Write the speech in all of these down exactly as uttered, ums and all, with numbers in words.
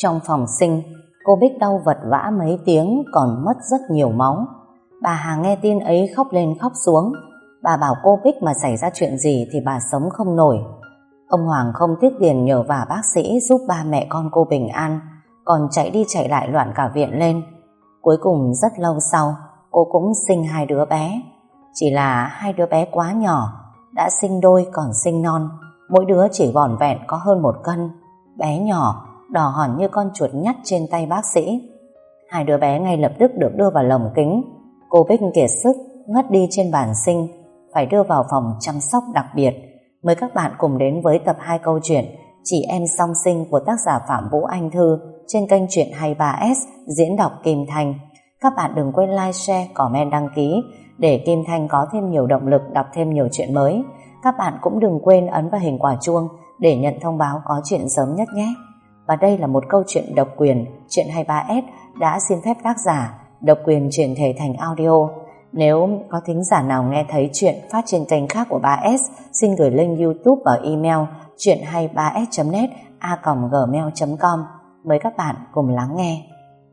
Trong phòng sinh, cô Bích đau vật vã mấy tiếng còn mất rất nhiều máu. Bà Hà nghe tin ấy khóc lên khóc xuống. Bà bảo cô Bích mà xảy ra chuyện gì thì bà sống không nổi. Ông Hoàng không tiếc tiền nhờ vả bác sĩ giúp ba mẹ con cô bình an, còn chạy đi chạy lại loạn cả viện lên. Cuối cùng rất lâu sau, cô cũng sinh hai đứa bé. Chỉ là hai đứa bé quá nhỏ, đã sinh đôi còn sinh non, mỗi đứa chỉ vỏn vẹn có hơn một cân. Bé nhỏ, đỏ hòn như con chuột nhắt trên tay bác sĩ. Hai đứa bé ngay lập tức được đưa vào lồng kính. Cô Bích kiệt sức, ngất đi trên bàn sinh, phải đưa vào phòng chăm sóc đặc biệt. Mời các bạn cùng đến với tập hai câu chuyện Chị Em Song Sinh của tác giả Phạm Vũ Anh Thư trên kênh Truyện hai mươi ba S, diễn đọc Kim Thanh. Các bạn đừng quên like, share, comment, đăng ký để Kim Thanh có thêm nhiều động lực đọc thêm nhiều chuyện mới. Các bạn cũng đừng quên ấn vào hình quả chuông để nhận thông báo có chuyện sớm nhất nhé. Và đây là một câu chuyện độc quyền Truyện hai mươi ba S đã xin phép tác giả độc quyền chuyển thể thành audio. Nếu có thính giả nào nghe thấy chuyện phát trên kênh khác của ba S, xin gửi link YouTube và email truyện hai mươi ba s chấm net a còng gmail chấm com. Mời các bạn cùng lắng nghe.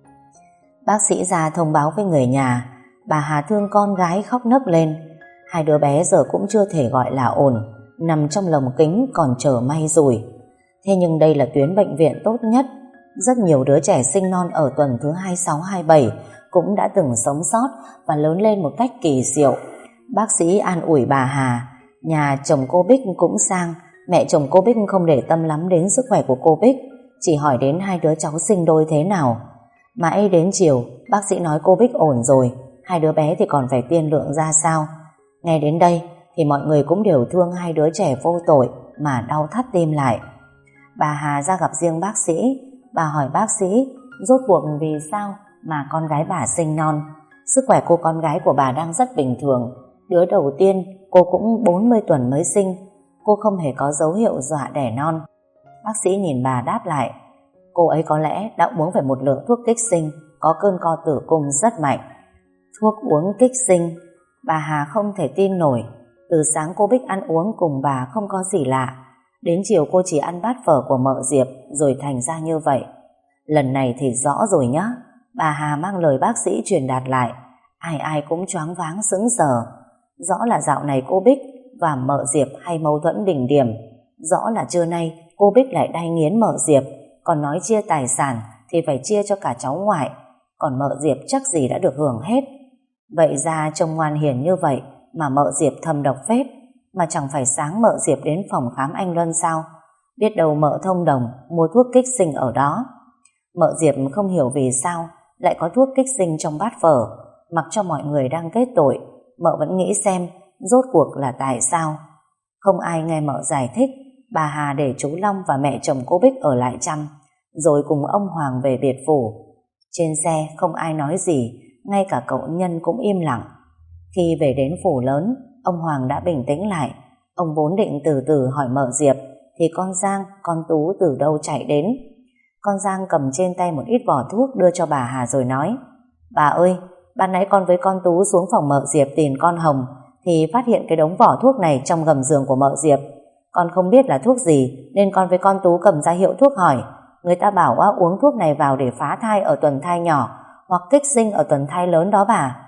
Bác sĩ ra thông báo với người nhà. Bà Hà thương con gái khóc nấc lên. Hai đứa bé giờ cũng chưa thể gọi là ổn, nằm trong lồng kính còn chờ may rủi. Thế nhưng đây là tuyến bệnh viện tốt nhất. Rất nhiều đứa trẻ sinh non ở tuần thứ hai mươi sáu hai mươi bảy cũng đã từng sống sót và lớn lên một cách kỳ diệu. Bác sĩ an ủi bà Hà. Nhà chồng cô Bích cũng sang. Mẹ chồng cô Bích không để tâm lắm đến sức khỏe của cô Bích, chỉ hỏi đến hai đứa cháu sinh đôi thế nào. Mãi đến chiều, bác sĩ nói cô Bích ổn rồi, hai đứa bé thì còn phải tiên lượng ra sao. Nghe đến đây thì mọi người cũng đều thương hai đứa trẻ vô tội mà đau thắt tim lại. Bà Hà ra gặp riêng bác sĩ. Bà hỏi bác sĩ rốt cuộc vì sao mà con gái bà sinh non. Sức khỏe cô con gái của bà đang rất bình thường. Đứa đầu tiên cô cũng bốn mươi tuần mới sinh. Cô không hề có dấu hiệu dọa đẻ non. Bác sĩ nhìn bà đáp lại. Cô ấy có lẽ đã uống phải một lượng thuốc kích sinh, có cơn co tử cung rất mạnh. Thuốc uống kích sinh? Bà Hà không thể tin nổi. Từ sáng cô Bích ăn uống cùng bà không có gì lạ, đến chiều cô chỉ ăn bát phở của mợ Diệp rồi thành ra như vậy. Lần này thì rõ rồi nhá. Bà Hà mang lời bác sĩ truyền đạt lại. Ai ai cũng choáng váng sững sờ. Rõ là dạo này cô Bích và mợ Diệp hay mâu thuẫn đỉnh điểm. Rõ là trưa nay cô Bích lại đay nghiến mợ Diệp, còn nói chia tài sản thì phải chia cho cả cháu ngoại, còn mợ Diệp chắc gì đã được hưởng hết. Vậy ra trông ngoan hiền như vậy mà mợ Diệp thâm độc phết. Mà chẳng phải sáng mợ Diệp đến phòng khám anh Luân sao? Biết đâu mợ thông đồng mua thuốc kích sinh ở đó. Mợ Diệp không hiểu vì sao lại có thuốc kích sinh trong bát phở. Mặc cho mọi người đang kết tội, mợ vẫn nghĩ xem rốt cuộc là tại sao. Không ai nghe mợ giải thích. Bà Hà để chú Long và mẹ chồng cô Bích ở lại chăm, rồi cùng ông Hoàng về biệt phủ. Trên xe không ai nói gì, ngay cả cậu Nhân cũng im lặng. Khi về đến phủ lớn, ông Hoàng đã bình tĩnh lại. Ông vốn định từ từ hỏi mợ Diệp thì con Giang, con Tú từ đâu chạy đến. Con Giang cầm trên tay một ít vỏ thuốc đưa cho bà Hà rồi nói. Bà ơi, ban nãy con với con Tú xuống phòng mợ Diệp tìm con Hồng thì phát hiện cái đống vỏ thuốc này trong gầm giường của mợ Diệp. Con không biết là thuốc gì nên con với con Tú cầm ra hiệu thuốc hỏi. Người ta bảo á, uống thuốc này vào để phá thai ở tuần thai nhỏ hoặc kích sinh ở tuần thai lớn đó bà.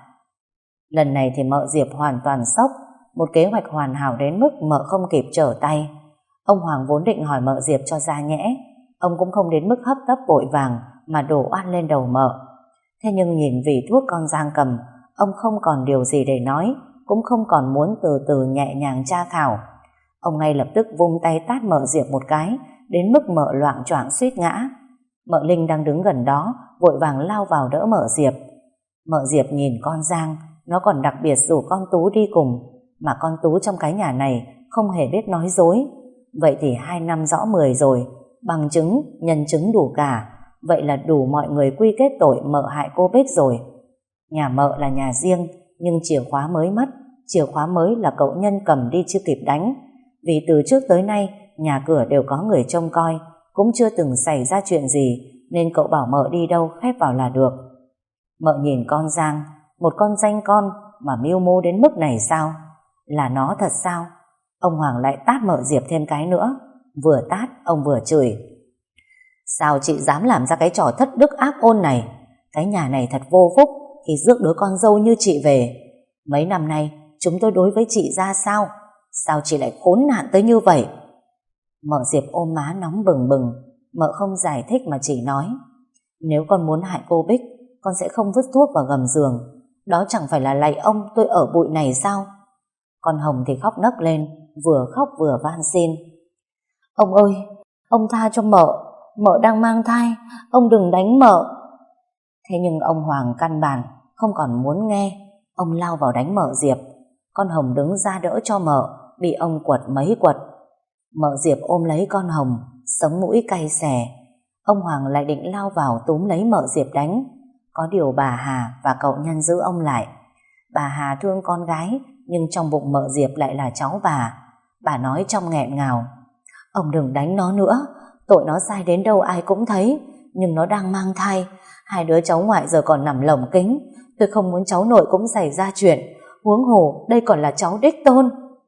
Lần này thì mợ Diệp hoàn toàn sốc. Một kế hoạch hoàn hảo đến mức mợ không kịp trở tay. Ông Hoàng vốn định hỏi mợ Diệp cho ra nhẽ. Ông cũng không đến mức hấp tấp vội vàng mà đổ oan lên đầu mợ. Thế nhưng nhìn vì thuốc con Giang cầm, ông không còn điều gì để nói, cũng không còn muốn từ từ nhẹ nhàng tra khảo. Ông ngay lập tức vung tay tát mợ Diệp một cái, đến mức mợ loạng choạng suýt ngã. Mợ Linh đang đứng gần đó vội vàng lao vào đỡ mợ Diệp. Mợ Diệp nhìn con Giang, nó còn đặc biệt rủ con Tú đi cùng, mà con Tú trong cái nhà này không hề biết nói dối. Vậy thì hai năm rõ mười rồi, bằng chứng, nhân chứng đủ cả. Vậy là đủ mọi người quy kết tội mợ hại cô Bích rồi. Nhà mợ là nhà riêng, nhưng chìa khóa mới mất. Chìa khóa mới là cậu Nhân cầm đi chưa kịp đánh. Vì từ trước tới nay nhà cửa đều có người trông coi, cũng chưa từng xảy ra chuyện gì, nên cậu bảo mợ đi đâu khép vào là được. Mợ nhìn con Giang, một con danh con mà mưu mô đến mức này sao? Là nó thật sao? Ông Hoàng lại tát mợ Diệp thêm cái nữa. Vừa tát ông vừa chửi. Sao chị dám làm ra cái trò thất đức ác ôn này? Cái nhà này thật vô phúc khi rước đứa con dâu như chị về. Mấy năm nay chúng tôi đối với chị ra sao? Sao chị lại khốn nạn tới như vậy? Mợ Diệp ôm má nóng bừng bừng. Mợ không giải thích mà chỉ nói: Nếu con muốn hại cô Bích, con sẽ không vứt thuốc vào gầm giường. Đó chẳng phải là lạy ông tôi ở bụi này sao? Con Hồng thì khóc nấc lên, vừa khóc vừa van xin: Ông ơi, ông tha cho mợ, mợ đang mang thai, ông đừng đánh mợ. Thế nhưng ông Hoàng căn bản không còn muốn nghe. Ông lao vào đánh mợ Diệp. Con Hồng đứng ra đỡ cho mợ, bị ông quật mấy quật. Mợ Diệp ôm lấy con Hồng, sống mũi cay xè. Ông Hoàng lại định lao vào túm lấy mợ Diệp đánh. Có điều bà Hà và cậu Nhân giữ ông lại. Bà Hà thương con gái, nhưng trong bụng mợ Diệp lại là cháu bà. Bà nói trong nghẹn ngào: Ông đừng đánh nó nữa, tội nó sai đến đâu ai cũng thấy, nhưng nó đang mang thai. Hai đứa cháu ngoại giờ còn nằm lồng kính. Tôi không muốn cháu nội cũng xảy ra chuyện, huống hồ đây còn là cháu đích tôn.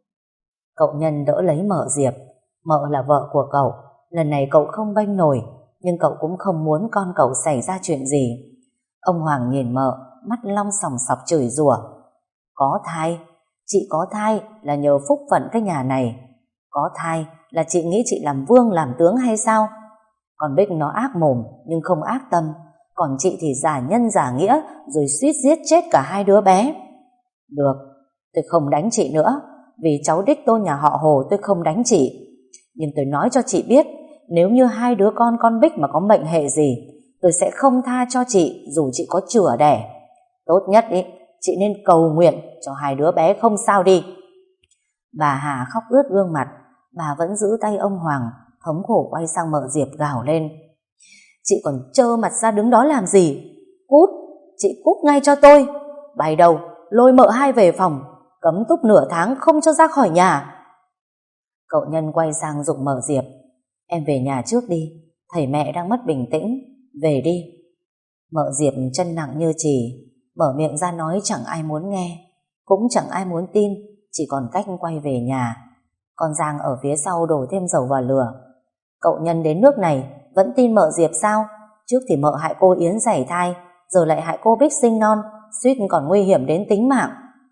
Cậu Nhân đỡ lấy mợ Diệp. Mợ là vợ của cậu, lần này cậu không bênh nổi, nhưng cậu cũng không muốn con cậu xảy ra chuyện gì. Ông Hoàng nhìn mợ, mắt long sòng sọc chửi rủa: Có thai, chị có thai là nhờ phúc phận cái nhà này. Có thai là chị nghĩ chị làm vương làm tướng hay sao? Còn Bích nó ác mồm nhưng không ác tâm, còn chị thì giả nhân giả nghĩa rồi suýt giết chết cả hai đứa bé. Được, tôi không đánh chị nữa, vì cháu đích tôn nhà họ Hồ tôi không đánh chị. Nhưng tôi nói cho chị biết, nếu như hai đứa con con Bích mà có mệnh hệ gì, tôi sẽ không tha cho chị dù chị có chửa đẻ. Tốt nhất ý, chị nên cầu nguyện cho hai đứa bé không sao đi. Bà Hà khóc ướt gương mặt. Bà vẫn giữ tay ông Hoàng, thống khổ quay sang mợ Diệp gào lên: Chị còn trơ mặt ra đứng đó làm gì? Cút, chị cút ngay cho tôi. Bay đầu, lôi mợ hai về phòng, cấm túc nửa tháng không cho ra khỏi nhà. Cậu Nhân quay sang giục mợ Diệp: Em về nhà trước đi, thầy mẹ đang mất bình tĩnh, về đi. Mợ Diệp chân nặng như chì, mở miệng ra nói chẳng ai muốn nghe, cũng chẳng ai muốn tin, chỉ còn cách quay về nhà. Con Giang ở phía sau đổ thêm dầu vào lửa. Cậu Nhân đến nước này vẫn tin mợ Diệp sao? Trước thì mợ hại cô Yến sảy thai, giờ lại hại cô Bích sinh non, suýt còn nguy hiểm đến tính mạng.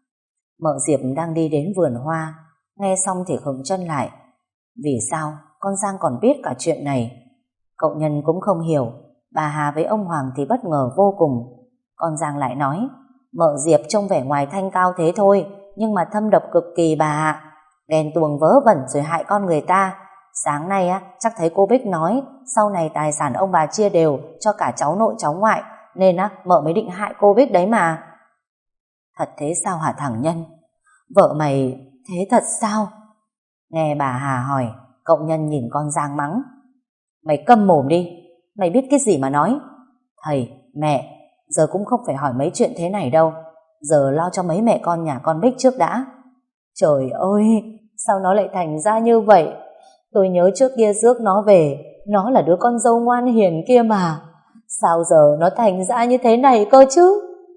Mợ Diệp đang đi đến vườn hoa, nghe xong thì khựng chân lại. Vì sao con Giang còn biết cả chuyện này? Cậu Nhân cũng không hiểu. Bà Hà với ông Hoàng thì bất ngờ vô cùng. Con Giang lại nói: Mợ Diệp trông vẻ ngoài thanh cao thế thôi, nhưng mà thâm độc cực kỳ bà ạ. Ghen tuồng vớ vẩn rồi hại con người ta. Sáng nay á, chắc thấy cô Bích nói sau này tài sản ông bà chia đều cho cả cháu nội cháu ngoại, nên á, mợ mới định hại cô Bích đấy mà. Thật thế sao hả thằng Nhân? Vợ mày thế thật sao? Nghe bà Hà hỏi, cậu Nhân nhìn con Giang mắng: Mày câm mồm đi, mày biết cái gì mà nói. Thầy, mẹ, giờ cũng không phải hỏi mấy chuyện thế này đâu. Giờ lo cho mấy mẹ con nhà con Bích trước đã. Trời ơi, sao nó lại thành ra như vậy? Tôi nhớ trước kia rước nó về, nó là đứa con dâu ngoan hiền kia mà. Sao giờ nó thành ra như thế này cơ chứ?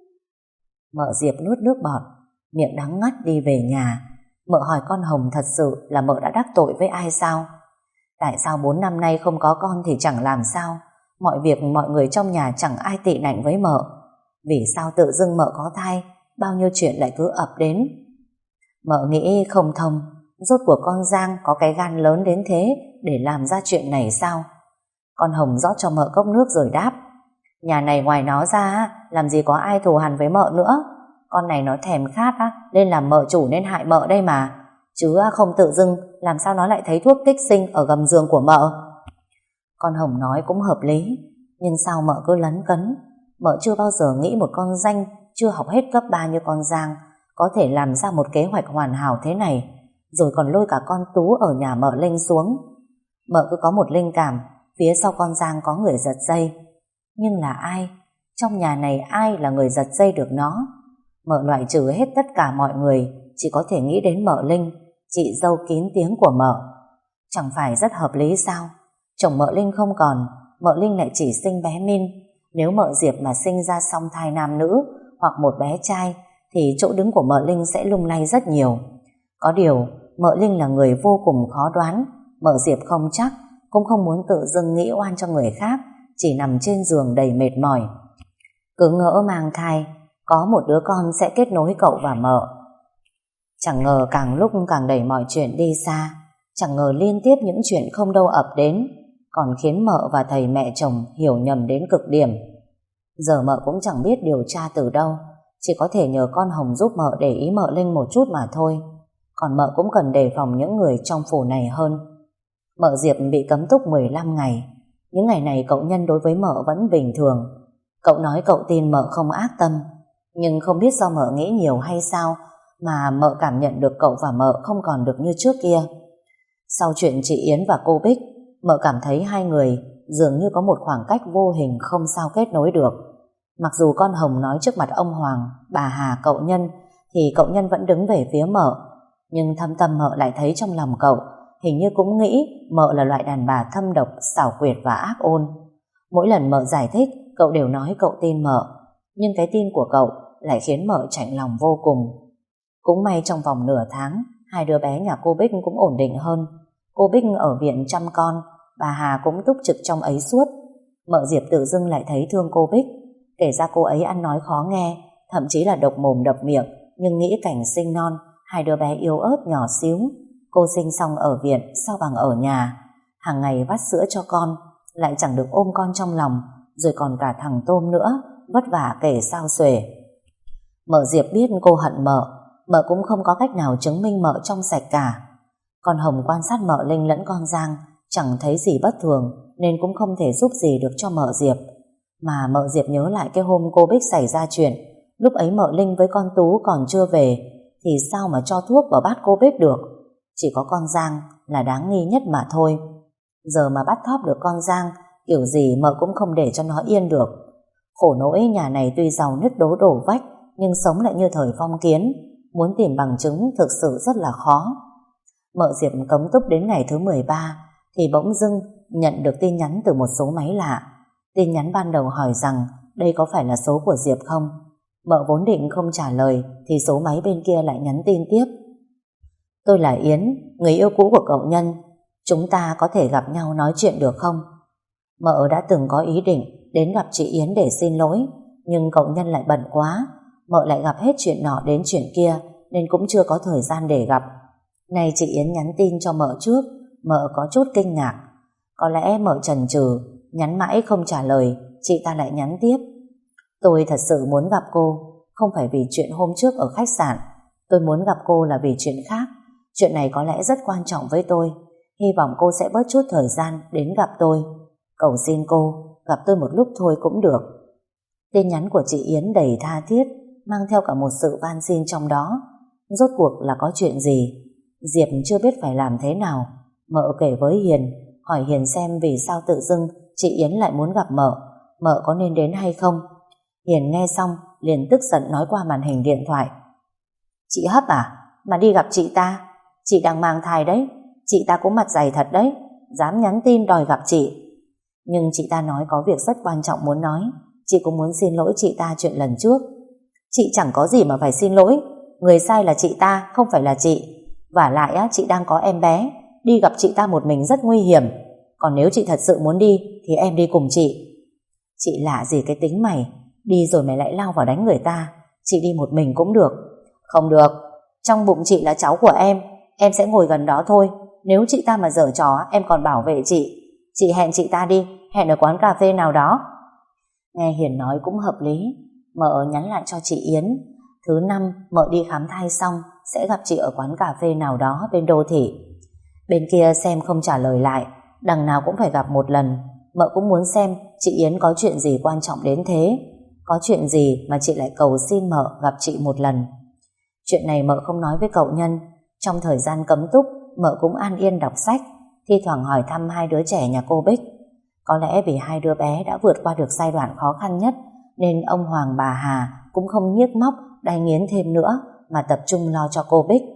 Mợ Diệp nuốt nước bọt, miệng đắng ngắt đi về nhà. Mợ hỏi con Hồng thật sự là mợ đã đắc tội với ai sao? Tại sao bốn năm nay không có con thì chẳng làm sao? Mọi việc mọi người trong nhà chẳng ai tị nạnh với mợ. Vì sao tự dưng mợ có thai, bao nhiêu chuyện lại cứ ập đến? Mợ nghĩ không thông, rốt cuộc con Giang có cái gan lớn đến thế để làm ra chuyện này sao? Con Hồng rót cho mợ cốc nước rồi đáp: Nhà này ngoài nó ra làm gì có ai thù hằn với mợ nữa. Con này nó thèm khát á, nên làm mợ chủ nên hại mợ đây mà. Chứ không tự dưng làm sao nó lại thấy thuốc kích sinh ở gầm giường của mợ. Con Hồng nói cũng hợp lý, nhưng sao mợ cứ lấn cấn? Mợ chưa bao giờ nghĩ một con danh chưa học hết cấp ba như con Giang có thể làm ra một kế hoạch hoàn hảo thế này, rồi còn lôi cả con Tú ở nhà mợ Linh xuống. Mợ cứ có một linh cảm phía sau con Giang có người giật dây. Nhưng là ai? Trong nhà này ai là người giật dây được nó? Mợ loại trừ hết tất cả mọi người, chỉ có thể nghĩ đến mợ Linh, chị dâu kín tiếng của mợ. Chẳng phải rất hợp lý sao? Chồng mợ Linh không còn, mợ Linh lại chỉ sinh bé Min. Nếu mợ Diệp mà sinh ra song thai nam nữ hoặc một bé trai thì chỗ đứng của mợ Linh sẽ lung lay rất nhiều. Có điều mợ Linh là người vô cùng khó đoán, mợ Diệp không chắc, cũng không muốn tự dưng nghĩ oan cho người khác, chỉ nằm trên giường đầy mệt mỏi. Cứ ngỡ mang thai, có một đứa con sẽ kết nối cậu và mợ. Chẳng ngờ càng lúc càng đẩy mọi chuyện đi xa, chẳng ngờ liên tiếp những chuyện không đâu ập đến, còn khiến mợ và thầy mẹ chồng hiểu nhầm đến cực điểm. Giờ mợ cũng chẳng biết điều tra từ đâu, chỉ có thể nhờ con Hồng giúp mợ để ý mợ Linh một chút mà thôi. Còn mợ cũng cần đề phòng những người trong phủ này hơn. Mợ Diệp bị cấm túc mười lăm ngày. Những ngày này cậu Nhân đối với mợ vẫn bình thường. Cậu nói cậu tin mợ không ác tâm, nhưng không biết do mợ nghĩ nhiều hay sao mà mợ cảm nhận được cậu và mợ không còn được như trước kia. Sau chuyện chị Yến và cô Bích, mợ cảm thấy hai người dường như có một khoảng cách vô hình không sao kết nối được. Mặc dù con Hồng nói trước mặt ông Hoàng, bà Hà, cậu Nhân, thì cậu Nhân vẫn đứng về phía mợ, nhưng thâm tâm mợ lại thấy trong lòng cậu hình như cũng nghĩ mợ là loại đàn bà thâm độc, xảo quyệt và ác ôn. Mỗi lần mợ giải thích, cậu đều nói cậu tin mợ, nhưng cái tin của cậu lại khiến mợ chạnh lòng vô cùng. Cũng may trong vòng nửa tháng, hai đứa bé nhà cô Bích cũng ổn định hơn. Cô Bích ở viện chăm con, bà Hà cũng túc trực trong ấy suốt. Mợ Diệp tự dưng lại thấy thương cô Bích, kể ra cô ấy ăn nói khó nghe, thậm chí là độc mồm độc miệng, nhưng nghĩ cảnh sinh non, hai đứa bé yếu ớt nhỏ xíu, cô sinh xong ở viện sao bằng ở nhà, hàng ngày vắt sữa cho con, lại chẳng được ôm con trong lòng, rồi còn cả thằng Tôm nữa, vất vả kể sao xuể. Mợ Diệp biết cô hận mợ, mợ cũng không có cách nào chứng minh mợ trong sạch cả. Con Hồng quan sát mợ Linh lẫn con Giang, chẳng thấy gì bất thường, nên cũng không thể giúp gì được cho mợ Diệp. Mà mợ Diệp nhớ lại cái hôm cô Bích xảy ra chuyện, lúc ấy mợ Linh với con Tú còn chưa về, thì sao mà cho thuốc vào bát cô Bích được. Chỉ có con Giang là đáng nghi nhất mà thôi. Giờ mà bắt thóp được con Giang, kiểu gì mợ cũng không để cho nó yên được. Khổ nỗi nhà này tuy giàu nứt đố đổ vách, nhưng sống lại như thời phong kiến, muốn tìm bằng chứng thực sự rất là khó. Mợ Diệp cấm túc đến ngày thứ mười ba, thì bỗng dưng nhận được tin nhắn từ một số máy lạ. Tin nhắn ban đầu hỏi rằng đây có phải là số của Diệp không. Mợ vốn định không trả lời, thì số máy bên kia lại nhắn tin tiếp: tôi là Yến, người yêu cũ của cậu Nhân, chúng ta có thể gặp nhau nói chuyện được không? Mợ đã từng có ý định đến gặp chị Yến để xin lỗi, nhưng cậu Nhân lại bận quá, mợ lại gặp hết chuyện nọ đến chuyện kia, nên cũng chưa có thời gian để gặp. Nay chị Yến nhắn tin cho mợ trước, mợ có chút kinh ngạc. Có lẽ mợ chần chừ, nhắn mãi không trả lời, chị ta lại nhắn tiếp: tôi thật sự muốn gặp cô, không phải vì chuyện hôm trước ở khách sạn. Tôi muốn gặp cô là vì chuyện khác. Chuyện này có lẽ rất quan trọng với tôi. Hy vọng cô sẽ bớt chút thời gian đến gặp tôi. Cầu xin cô, gặp tôi một lúc thôi cũng được. Tin nhắn của chị Yến đầy tha thiết, mang theo cả một sự van xin trong đó. Rốt cuộc là có chuyện gì? Diệp chưa biết phải làm thế nào. Mợ kể với Hiền, hỏi Hiền xem vì sao tự dưng chị Yến lại muốn gặp mợ, mợ có nên đến hay không. Hiền nghe xong liền tức giận nói qua màn hình điện thoại: chị hấp à, mà đi gặp chị ta? Chị đang mang thai đấy, chị ta cũng mặt dày thật đấy, dám nhắn tin đòi gặp chị. Nhưng chị ta nói có việc rất quan trọng muốn nói, chị cũng muốn xin lỗi chị ta chuyện lần trước. Chị chẳng có gì mà phải xin lỗi, người sai là chị ta, không phải là chị. Vả lại á, chị đang có em bé, đi gặp chị ta một mình rất nguy hiểm. Còn nếu chị thật sự muốn đi thì em đi cùng chị. Chị lạ gì cái tính mày, đi rồi mày lại lao vào đánh người ta. Chị đi một mình cũng được. Không được, trong bụng chị là cháu của em, em sẽ ngồi gần đó thôi. Nếu chị ta mà giở trò, em còn bảo vệ chị. Chị hẹn chị ta đi, hẹn ở quán cà phê nào đó. Nghe Hiền nói cũng hợp lý. Mợ nhắn lại cho chị Yến, thứ năm mợ đi khám thai xong sẽ gặp chị ở quán cà phê nào đó bên đô thị. Bên kia xem không trả lời lại, đằng nào cũng phải gặp một lần. Mợ cũng muốn xem chị Yến có chuyện gì quan trọng đến thế, có chuyện gì mà chị lại cầu xin mợ gặp chị một lần. Chuyện này mợ không nói với cậu Nhân. Trong thời gian cấm túc, mợ cũng an yên đọc sách, thi thoảng hỏi thăm hai đứa trẻ nhà cô Bích. Có lẽ vì hai đứa bé đã vượt qua được giai đoạn khó khăn nhất, nên ông Hoàng bà Hà cũng không nhiếc móc đay nghiến thêm nữa, mà tập trung lo cho cô Bích.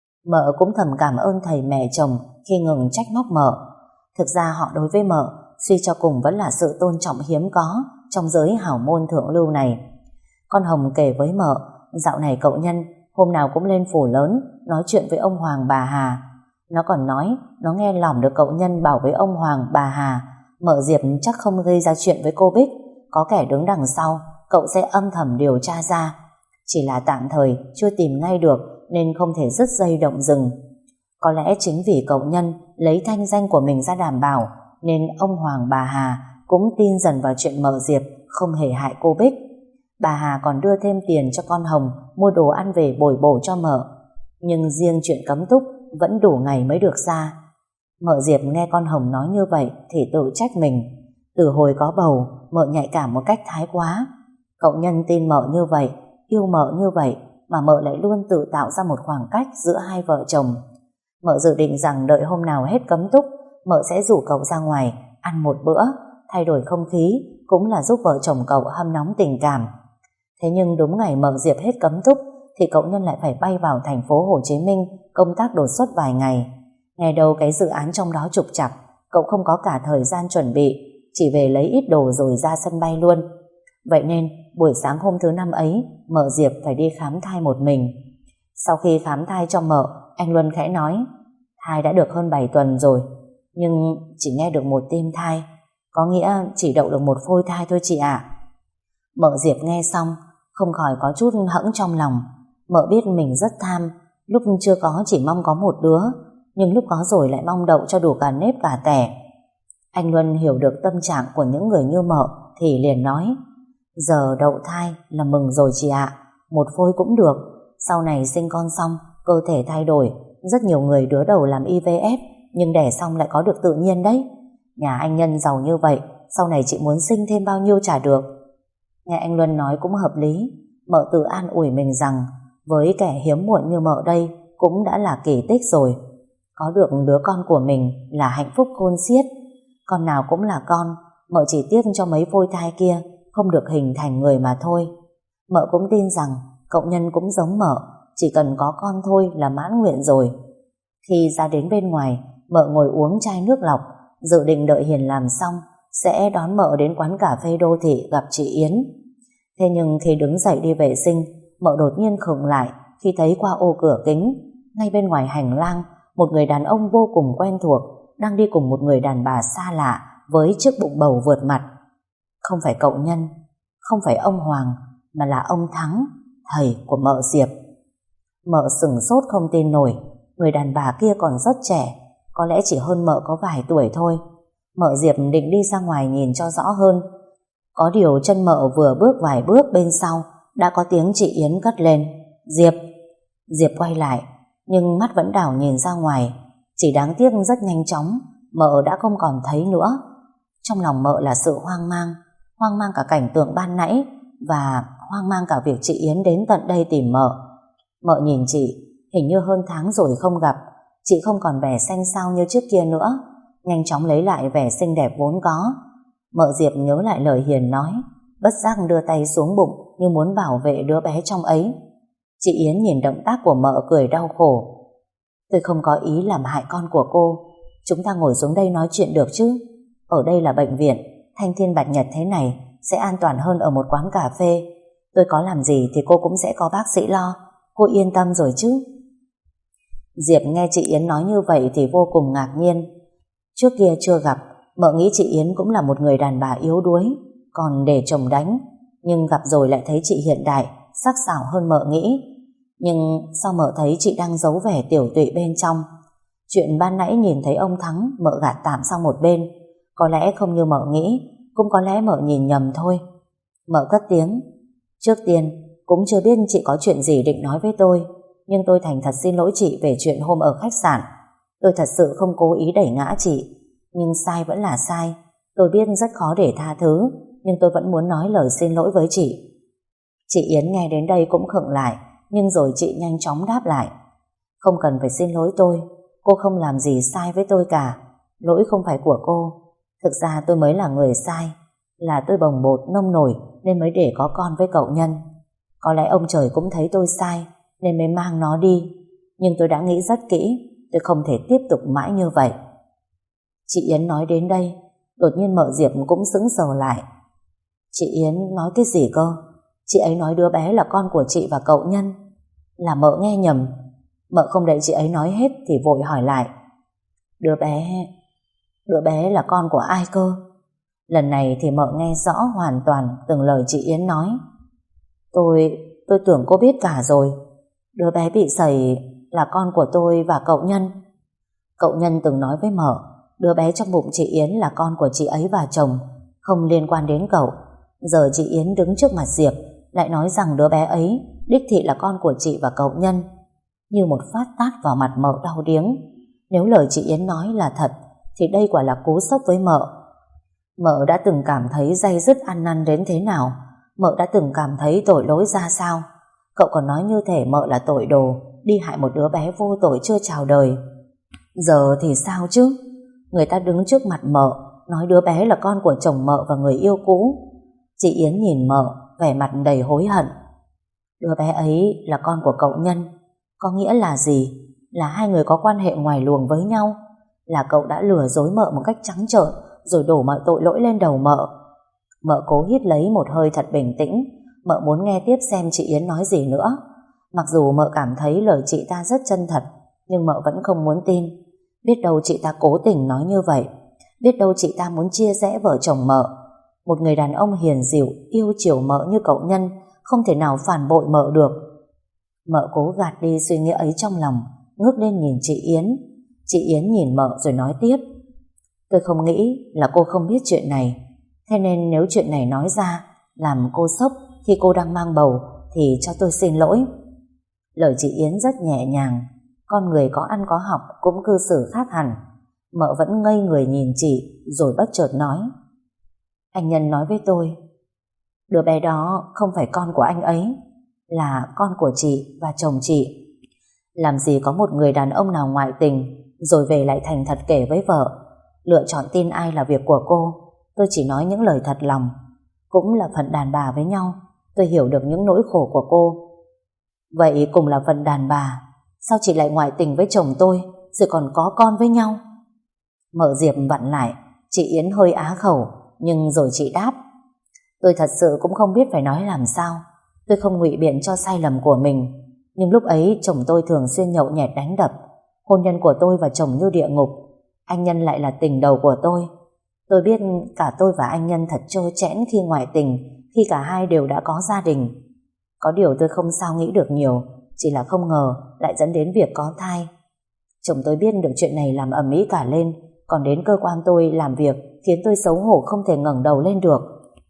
Mợ cũng thầm cảm ơn thầy mẹ chồng khi ngừng trách móc mợ. Thực ra họ đối với mợ suy cho cùng vẫn là sự tôn trọng hiếm có trong giới hảo môn thượng lưu này. Con Hồng kể với mợ, dạo này cậu Nhân hôm nào cũng lên phủ lớn nói chuyện với ông Hoàng bà Hà. Nó còn nói nó nghe lỏm được cậu Nhân bảo với ông Hoàng, bà Hà mợ Diệp chắc không gây ra chuyện với cô Bích, có kẻ đứng đằng sau, cậu sẽ âm thầm điều tra ra. Chỉ là tạm thời chưa tìm ngay được nên không thể dứt dây động rừng. Có lẽ chính vì cậu Nhân lấy thanh danh của mình ra đảm bảo nên ông Hoàng, bà Hà cũng tin dần vào chuyện mợ Diệp không hề hại cô Bích. Bà Hà còn đưa thêm tiền cho con Hồng mua đồ ăn về bồi bổ cho mợ. Nhưng riêng chuyện cấm túc vẫn đủ ngày mới được ra. Mợ Diệp nghe con Hồng nói như vậy thì tự trách mình. Từ hồi có bầu, mợ nhạy cảm một cách thái quá. Cậu Nhân tin mợ như vậy, yêu mợ như vậy, mà mợ lại luôn tự tạo ra một khoảng cách giữa hai vợ chồng. Mợ dự định rằng đợi hôm nào hết cấm túc, mợ sẽ rủ cậu ra ngoài ăn một bữa, thay đổi không khí, cũng là giúp vợ chồng cậu hâm nóng tình cảm. Thế nhưng đúng ngày mợ Diệp hết cấm túc thì cậu Nhân lại phải bay vào thành phố Hồ Chí Minh công tác đột xuất vài ngày. Nghe đâu cái dự án trong đó trục trặc, cậu không có cả thời gian chuẩn bị, chỉ về lấy ít đồ rồi ra sân bay luôn. Vậy nên buổi sáng hôm thứ năm ấy, mợ Diệp phải đi khám thai một mình. Sau khi khám thai cho mợ, anh Luân khẽ nói: thai đã được hơn bảy tuần rồi, nhưng chỉ nghe được một tim thai, có nghĩa chỉ đậu được một phôi thai thôi chị ạ. Mợ Diệp nghe xong không khỏi có chút hẫng trong lòng. Mợ biết mình rất tham, lúc chưa có chỉ mong có một đứa, nhưng lúc có rồi lại mong đậu cho đủ cả nếp cả tẻ. Anh Luân hiểu được tâm trạng của những người như mợ thì liền nói: giờ đậu thai là mừng rồi chị ạ, một phôi cũng được. Sau này sinh con xong cơ thể thay đổi, rất nhiều người đứa đầu làm i vê ép nhưng đẻ xong lại có được tự nhiên đấy. Nhà anh Nhân giàu như vậy, sau này chị muốn sinh thêm bao nhiêu chả được. Nghe anh Luân nói cũng hợp lý. Mợ tự an ủi mình rằng với kẻ hiếm muộn như mợ đây cũng đã là kỳ tích rồi. Có được đứa con của mình là hạnh phúc khôn xiết. Con nào cũng là con, mợ chỉ tiếc cho mấy phôi thai kia không được hình thành người mà thôi. Mợ cũng tin rằng cậu Nhân cũng giống mợ, chỉ cần có con thôi là mãn nguyện rồi. Khi ra đến bên ngoài, mợ ngồi uống chai nước lọc, dự định đợi Hiền làm xong sẽ đón mợ đến quán cà phê đô thị gặp chị Yến. Thế nhưng khi đứng dậy đi vệ sinh, mợ đột nhiên khựng lại khi thấy qua ô cửa kính, ngay bên ngoài hành lang, một người đàn ông vô cùng quen thuộc đang đi cùng một người đàn bà xa lạ với chiếc bụng bầu vượt mặt. Không phải cậu Nhân, không phải ông Hoàng, mà là ông Thắng, thầy của mợ Diệp. Mợ sửng sốt không tin nổi. Người đàn bà kia còn rất trẻ, có lẽ chỉ hơn mợ có vài tuổi thôi. Mợ Diệp định đi ra ngoài nhìn cho rõ hơn. Có điều chân mợ vừa bước vài bước bên sau đã có tiếng chị Yến cất lên: Diệp. Diệp quay lại, nhưng mắt vẫn đảo nhìn ra ngoài. Chỉ đáng tiếc rất nhanh chóng mợ đã không còn thấy nữa. Trong lòng mợ là sự hoang mang, hoang mang cả cảnh tượng ban nãy, và hoang mang cả việc chị Yến đến tận đây tìm mợ. Mợ nhìn chị, hình như hơn tháng rồi không gặp, chị không còn vẻ xanh xao như trước kia nữa, nhanh chóng lấy lại vẻ xinh đẹp vốn có. Mợ Diệp nhớ lại lời Hiền nói, bất giác đưa tay xuống bụng như muốn bảo vệ đứa bé trong ấy. Chị Yến nhìn động tác của mợ cười đau khổ. Tôi không có ý làm hại con của cô, chúng ta ngồi xuống đây nói chuyện được chứ? Ở đây là bệnh viện, thanh thiên bạch nhật thế này sẽ an toàn hơn ở một quán cà phê. Tôi có làm gì thì cô cũng sẽ có bác sĩ lo, cô yên tâm rồi chứ? Diệp nghe chị Yến nói như vậy thì vô cùng ngạc nhiên. Trước kia chưa gặp, mợ nghĩ chị Yến cũng là một người đàn bà yếu đuối, còn để chồng đánh. Nhưng gặp rồi lại thấy chị hiện đại, sắc sảo hơn mợ nghĩ. Nhưng sao mợ thấy chị đang giấu vẻ tiểu tụy bên trong? Chuyện ban nãy nhìn thấy ông Thắng mợ gạt tạm sang một bên. Có lẽ không như mợ nghĩ, cũng có lẽ mợ nhìn nhầm thôi. Mợ cất tiếng: Trước tiên cũng chưa biết chị có chuyện gì định nói với tôi, nhưng tôi thành thật xin lỗi chị về chuyện hôm ở khách sạn. Tôi thật sự không cố ý đẩy ngã chị, nhưng sai vẫn là sai. Tôi biết rất khó để tha thứ, nhưng tôi vẫn muốn nói lời xin lỗi với chị. Chị Yến nghe đến đây cũng khựng lại, nhưng rồi chị nhanh chóng đáp lại: Không cần phải xin lỗi tôi, cô không làm gì sai với tôi cả. Lỗi không phải của cô. Thực ra tôi mới là người sai, là tôi bồng bột nông nổi nên mới để có con với cậu Nhân. Có lẽ ông trời cũng thấy tôi sai nên mới mang nó đi, nhưng tôi đã nghĩ rất kỹ, tôi không thể tiếp tục mãi như vậy. Chị Yến nói đến đây, đột nhiên mợ Diệp cũng sững sờ lại. Chị Yến nói cái gì cơ? Chị ấy nói đứa bé là con của chị và cậu Nhân. Là mợ nghe nhầm? Mợ không đợi chị ấy nói hết thì vội hỏi lại: Đứa bé, đứa bé là con của ai cơ? Lần này thì mợ nghe rõ hoàn toàn từng lời chị Yến nói. Tôi, tôi tưởng cô biết cả rồi. Đứa bé bị sẩy là con của tôi và cậu Nhân. Cậu Nhân từng nói với mợ, đứa bé trong bụng chị Yến là con của chị ấy và chồng, không liên quan đến cậu. Giờ chị Yến đứng trước mặt Diệp, lại nói rằng đứa bé ấy đích thị là con của chị và cậu Nhân. Như một phát tát vào mặt mợ đau điếng. Nếu lời chị Yến nói là thật, thì đây quả là cú sốc với mợ. Mợ đã từng cảm thấy day dứt ăn năn đến thế nào. Mợ đã từng cảm thấy tội lỗi ra sao. Cậu còn nói như thể mợ là tội đồ, đi hại một đứa bé vô tội chưa chào đời. Giờ thì sao chứ? Người ta đứng trước mặt mợ, nói đứa bé là con của chồng mợ và người yêu cũ. Chị Yến nhìn mợ, vẻ mặt đầy hối hận. Đứa bé ấy là con của cậu Nhân. Có nghĩa là gì? Là hai người có quan hệ ngoài luồng với nhau. Là cậu đã lừa dối mợ một cách trắng trợn, rồi đổ mọi tội lỗi lên đầu mợ. Mợ cố hít lấy một hơi thật bình tĩnh. Mợ muốn nghe tiếp xem chị Yến nói gì nữa. Mặc dù mợ cảm thấy lời chị ta rất chân thật, nhưng mợ vẫn không muốn tin. Biết đâu chị ta cố tình nói như vậy. Biết đâu chị ta muốn chia rẽ vợ chồng mợ. Một người đàn ông hiền dịu, yêu chiều mợ như cậu Nhân không thể nào phản bội mợ được. Mợ cố gạt đi suy nghĩ ấy trong lòng, ngước lên nhìn chị Yến. Chị Yến nhìn mợ rồi nói tiếp. Tôi không nghĩ là cô không biết chuyện này. Thế nên nếu chuyện này nói ra làm cô sốc khi cô đang mang bầu thì cho tôi xin lỗi. Lời chị Yến rất nhẹ nhàng. Con người có ăn có học cũng cư xử khác hẳn. Mợ vẫn ngây người nhìn chị, rồi bất chợt nói. Anh Nhân nói với tôi, đứa bé đó không phải con của anh ấy, là con của chị và chồng chị. Làm gì có một người đàn ông nào ngoại tình rồi về lại thành thật kể với vợ. Lựa chọn tin ai là việc của cô. Tôi chỉ nói những lời thật lòng. Cũng là phận đàn bà với nhau, tôi hiểu được những nỗi khổ của cô. Vậy cùng là phận đàn bà, sao chị lại ngoại tình với chồng tôi, rồi còn có con với nhau? Mợ Diệp vặn lại. Chị Yến hơi á khẩu, nhưng rồi chị đáp. Tôi thật sự cũng không biết phải nói làm sao. Tôi không ngụy biện cho sai lầm của mình. Nhưng lúc ấy chồng tôi thường xuyên nhậu nhẹt đánh đập. Hôn nhân của tôi và chồng như địa ngục. Anh Nhân lại là tình đầu của tôi. Tôi biết cả tôi và anh Nhân thật trơ trẽn khi ngoại tình, khi cả hai đều đã có gia đình. Có điều tôi không sao nghĩ được nhiều, chỉ là không ngờ lại dẫn đến việc có thai. Chồng tôi biết được chuyện này làm ầm ĩ cả lên, còn đến cơ quan tôi làm việc khiến tôi xấu hổ không thể ngẩng đầu lên được.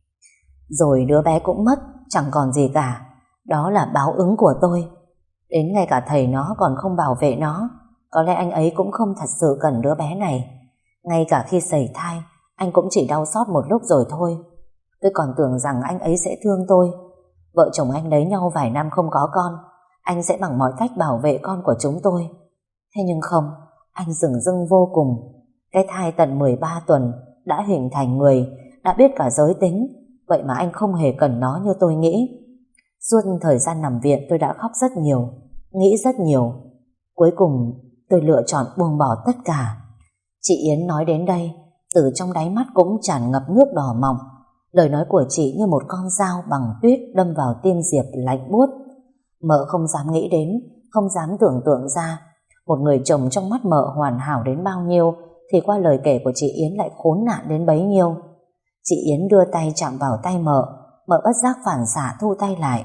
Rồi đứa bé cũng mất, chẳng còn gì cả. Đó là báo ứng của tôi. Đến ngay cả thầy nó còn không bảo vệ nó. Có lẽ anh ấy cũng không thật sự cần đứa bé này. Ngay cả khi sẩy thai, anh cũng chỉ đau xót một lúc rồi thôi. Tôi còn tưởng rằng anh ấy sẽ thương tôi. Vợ chồng anh lấy nhau vài năm không có con, anh sẽ bằng mọi cách bảo vệ con của chúng tôi. Thế nhưng không, anh dửng dưng vô cùng. Cái thai tận mười ba tuần đã hình thành người, đã biết cả giới tính. Vậy mà anh không hề cần nó như tôi nghĩ. Suốt thời gian nằm viện tôi đã khóc rất nhiều, nghĩ rất nhiều. Cuối cùng tôi lựa chọn buông bỏ tất cả. Chị Yến nói đến đây, từ trong đáy mắt cũng tràn ngập nước đỏ mọng. Lời nói của chị như một con dao bằng tuyết đâm vào tim Diệp lạnh buốt. Mợ không dám nghĩ đến, không dám tưởng tượng ra một người chồng trong mắt mợ hoàn hảo đến bao nhiêu thì qua lời kể của chị Yến lại khốn nạn đến bấy nhiêu. Chị Yến đưa tay chạm vào tay mợ, mợ bất giác phản xạ thu tay lại.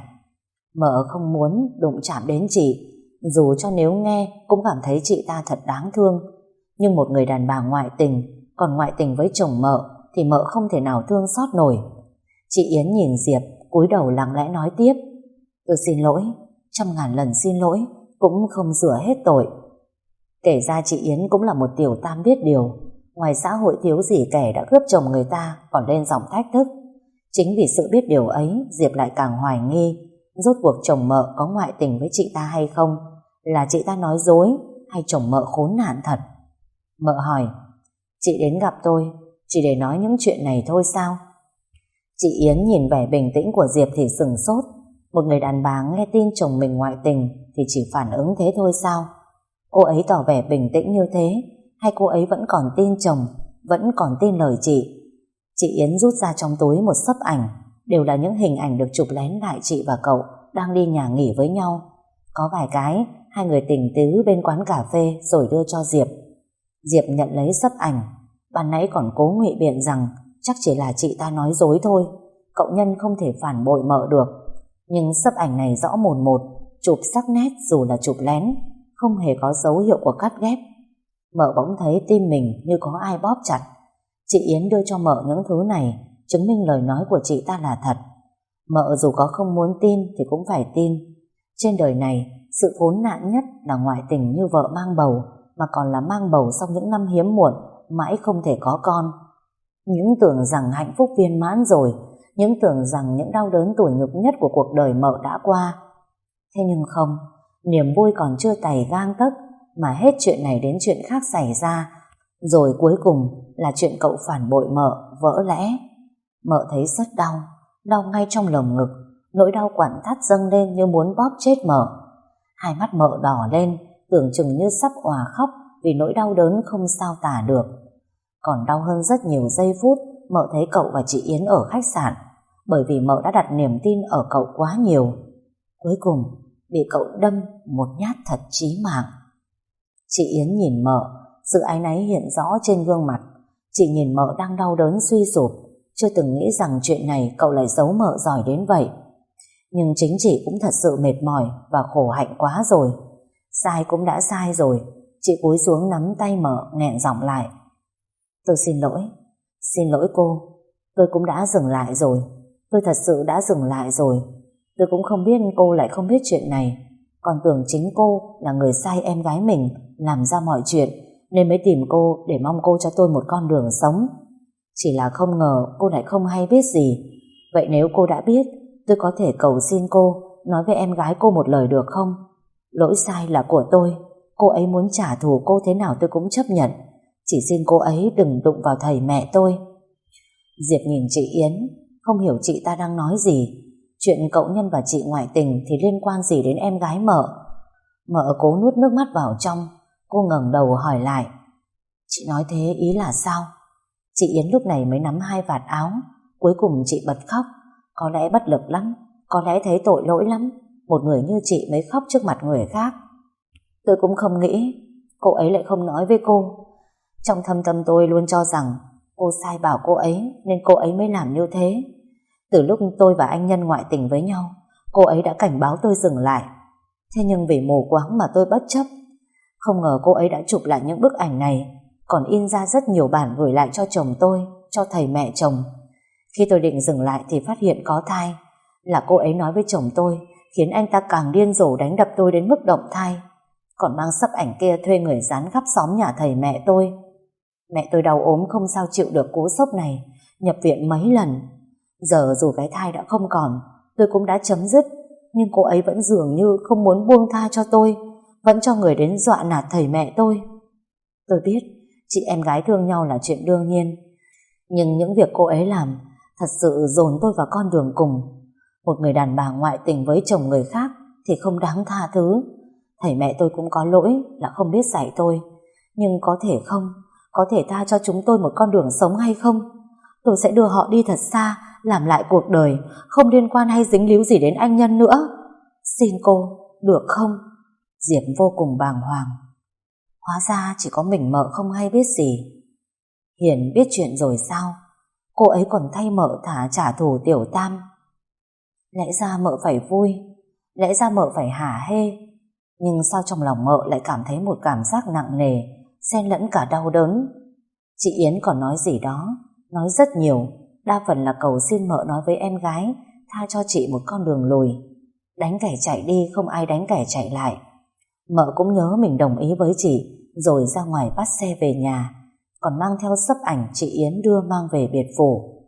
Mợ không muốn đụng chạm đến chị, dù cho nếu nghe cũng cảm thấy chị ta thật đáng thương. Nhưng một người đàn bà ngoại tình, còn ngoại tình với chồng mợ, thì mợ không thể nào thương xót nổi. Chị Yến nhìn Diệp, cúi đầu lặng lẽ nói tiếp. Tôi xin lỗi, trăm ngàn lần xin lỗi, cũng không rửa hết tội. Kể ra chị Yến cũng là một tiểu tam biết điều. Ngoài xã hội thiếu gì kẻ đã cướp chồng người ta còn lên giọng thách thức. Chính vì sự biết điều ấy, Diệp lại càng hoài nghi rốt cuộc chồng mợ có ngoại tình với chị ta hay không, là chị ta nói dối hay chồng mợ khốn nạn thật. Mợ hỏi, chị đến gặp tôi chỉ để nói những chuyện này thôi sao? Chị Yến nhìn vẻ bình tĩnh của Diệp thì sừng sốt. Một người đàn bà nghe tin chồng mình ngoại tình thì chỉ phản ứng thế thôi sao? Cô ấy tỏ vẻ bình tĩnh như thế, hay cô ấy vẫn còn tin chồng, vẫn còn tin lời chị? Chị Yến rút ra trong túi một xấp ảnh, đều là những hình ảnh được chụp lén lại chị và cậu đang đi nhà nghỉ với nhau. Có vài cái hai người tình tứ bên quán cà phê rồi đưa cho Diệp. Diệp nhận lấy sấp ảnh. Ban nãy còn cố ngụy biện rằng chắc chỉ là chị ta nói dối thôi, cậu Nhân không thể phản bội Mợ được. Nhưng sấp ảnh này rõ mồn một, chụp sắc nét dù là chụp lén, không hề có dấu hiệu của cắt ghép. Mợ bỗng thấy tim mình như có ai bóp chặt. Chị Yến đưa cho Mợ những thứ này, chứng minh lời nói của chị ta là thật. Mợ dù có không muốn tin thì cũng phải tin. Trên đời này, sự khốn nạn nhất là ngoại tình như vợ mang bầu, mà còn là mang bầu sau những năm hiếm muộn, mãi không thể có con. Những tưởng rằng hạnh phúc viên mãn rồi, những tưởng rằng những đau đớn tủi nhục nhất của cuộc đời Mợ đã qua. Thế nhưng không, niềm vui còn chưa tày gang tấc, mà hết chuyện này đến chuyện khác xảy ra, rồi cuối cùng là chuyện cậu phản bội Mợ vỡ lẽ. Mợ thấy rất đau, đau ngay trong lồng ngực, nỗi đau quặn thắt dâng lên như muốn bóp chết Mợ. Hai mắt Mợ đỏ lên, tưởng chừng như sắp òa khóc vì nỗi đau đớn không sao tả được. Còn đau hơn rất nhiều giây phút Mợ thấy cậu và chị Yến ở khách sạn, bởi vì Mợ đã đặt niềm tin ở cậu quá nhiều. Cuối cùng bị cậu đâm một nhát thật chí mạng. Chị Yến nhìn Mợ, sự áy náy hiện rõ trên gương mặt. Chị nhìn Mợ đang đau đớn suy sụp, chưa từng nghĩ rằng chuyện này cậu lại giấu Mợ giỏi đến vậy. Nhưng chính chị cũng thật sự mệt mỏi và khổ hạnh quá rồi. Sai cũng đã sai rồi. Chị cúi xuống nắm tay Mợ, nghẹn giọng lại. Tôi xin lỗi, xin lỗi cô. Tôi cũng đã dừng lại rồi. Tôi thật sự đã dừng lại rồi. Tôi cũng không biết cô lại không biết chuyện này, còn tưởng chính cô là người sai em gái mình làm ra mọi chuyện, nên mới tìm cô để mong cô cho tôi một con đường sống. Chỉ là không ngờ cô lại không hay biết gì. Vậy nếu cô đã biết, tôi có thể cầu xin cô nói với em gái cô một lời được không? Lỗi sai là của tôi. Cô ấy muốn trả thù cô thế nào tôi cũng chấp nhận. Chỉ xin cô ấy đừng đụng vào thầy mẹ tôi. Diệp nhìn chị Yến, không hiểu chị ta đang nói gì. Chuyện cậu Nhân và chị ngoại tình thì liên quan gì đến em gái Mợ? Mợ cố nuốt nước mắt vào trong. Cô ngẩng đầu hỏi lại. Chị nói thế ý là sao? Chị Yến lúc này mới nắm hai vạt áo. Cuối cùng chị bật khóc. Có lẽ bất lực lắm, có lẽ thấy tội lỗi lắm. Một người như chị mới khóc trước mặt người khác. Tôi cũng không nghĩ cô ấy lại không nói với cô. Trong thâm tâm tôi luôn cho rằng cô sai bảo cô ấy, nên cô ấy mới làm như thế. Từ lúc tôi và anh Nhân ngoại tình với nhau, cô ấy đã cảnh báo tôi dừng lại. Thế nhưng vì mù quáng mà tôi bất chấp. Không ngờ cô ấy đã chụp lại những bức ảnh này, còn in ra rất nhiều bản gửi lại cho chồng tôi, cho thầy mẹ chồng. Khi tôi định dừng lại thì phát hiện có thai. Là cô ấy nói với chồng tôi, khiến anh ta càng điên rồ đánh đập tôi đến mức động thai. Còn mang sấp ảnh kia thuê người dán khắp xóm nhà thầy mẹ tôi. Mẹ tôi đau ốm không sao chịu được cú sốc này, nhập viện mấy lần. Giờ dù cái thai đã không còn, tôi cũng đã chấm dứt, nhưng cô ấy vẫn dường như không muốn buông tha cho tôi, vẫn cho người đến dọa nạt thầy mẹ tôi. Tôi biết chị em gái thương nhau là chuyện đương nhiên, nhưng những việc cô ấy làm thật sự dồn tôi vào con đường cùng. Một người đàn bà ngoại tình với chồng người khác thì không đáng tha thứ. Thầy mẹ tôi cũng có lỗi là không biết dạy tôi, nhưng có thể không, có thể tha cho chúng tôi một con đường sống hay không? Tôi sẽ đưa họ đi thật xa, làm lại cuộc đời, không liên quan hay dính líu gì đến anh Nhân nữa. Xin cô, được không? Diệp vô cùng bàng hoàng. Hóa ra chỉ có mình Mợ không hay biết gì. Hiền biết chuyện rồi sao? Cô ấy còn thay Mợ thả trả thù Tiểu Tam. Lẽ ra Mợ phải vui, lẽ ra Mợ phải hả hê, nhưng sao trong lòng Mợ lại cảm thấy một cảm giác nặng nề, xen lẫn cả đau đớn. Chị Yến còn nói gì đó, nói rất nhiều, đa phần là cầu xin Mợ nói với em gái tha cho chị một con đường lùi. Đánh kẻ chạy đi, không ai đánh kẻ chạy lại. Mợ cũng nhớ mình đồng ý với chị, rồi ra ngoài bắt xe về nhà, còn mang theo sấp ảnh chị Yến đưa mang về biệt phủ.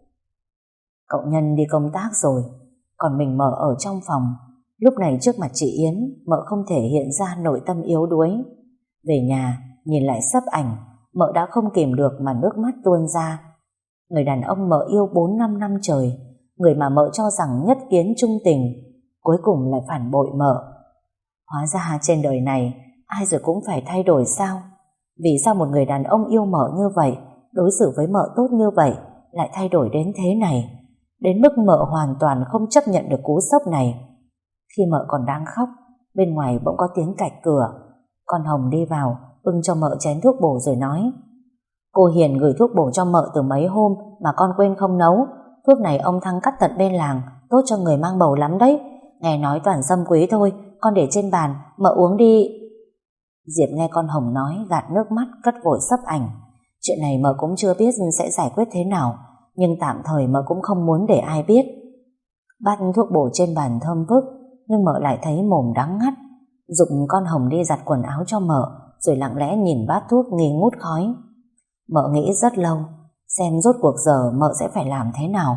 Cậu Nhân đi công tác rồi, còn mình Mợ ở trong phòng. Lúc này trước mặt chị Yến, Mợ không thể hiện ra nội tâm yếu đuối. Về nhà, nhìn lại sấp ảnh, Mợ đã không kìm được mà nước mắt tuôn ra. Người đàn ông Mợ yêu bốn năm năm trời, người mà Mợ cho rằng nhất kiến trung tình, cuối cùng lại phản bội Mợ. Hóa ra trên đời này ai rồi cũng phải thay đổi sao? Vì sao một người đàn ông yêu Mợ như vậy, đối xử với Mợ tốt như vậy, lại thay đổi đến thế này, đến mức Mợ hoàn toàn không chấp nhận được cú sốc này. Khi Mợ còn đang khóc, bên ngoài bỗng có tiếng cạch cửa. Con Hồng đi vào, bưng cho mợ chén thuốc bổ rồi nói: Cô Hiền gửi thuốc bổ cho mợ từ mấy hôm mà con quên không nấu. Thuốc này ông Thăng cắt tận bên làng, tốt cho người mang bầu lắm đấy. Nghe nói toàn sâm quế thôi, con để trên bàn, mợ uống đi. Diệp nghe con Hồng nói, gạt nước mắt, cất vội sấp ảnh. Chuyện này mợ cũng chưa biết sẽ giải quyết thế nào, nhưng tạm thời mợ cũng không muốn để ai biết. Bát thuốc bổ trên bàn thơm phức, nhưng mợ lại thấy mồm đắng ngắt. Giục con Hồng đi giặt quần áo cho mợ, rồi lặng lẽ nhìn bát thuốc nghi ngút khói. Mợ nghĩ rất lâu, xem rốt cuộc giờ mợ sẽ phải làm thế nào.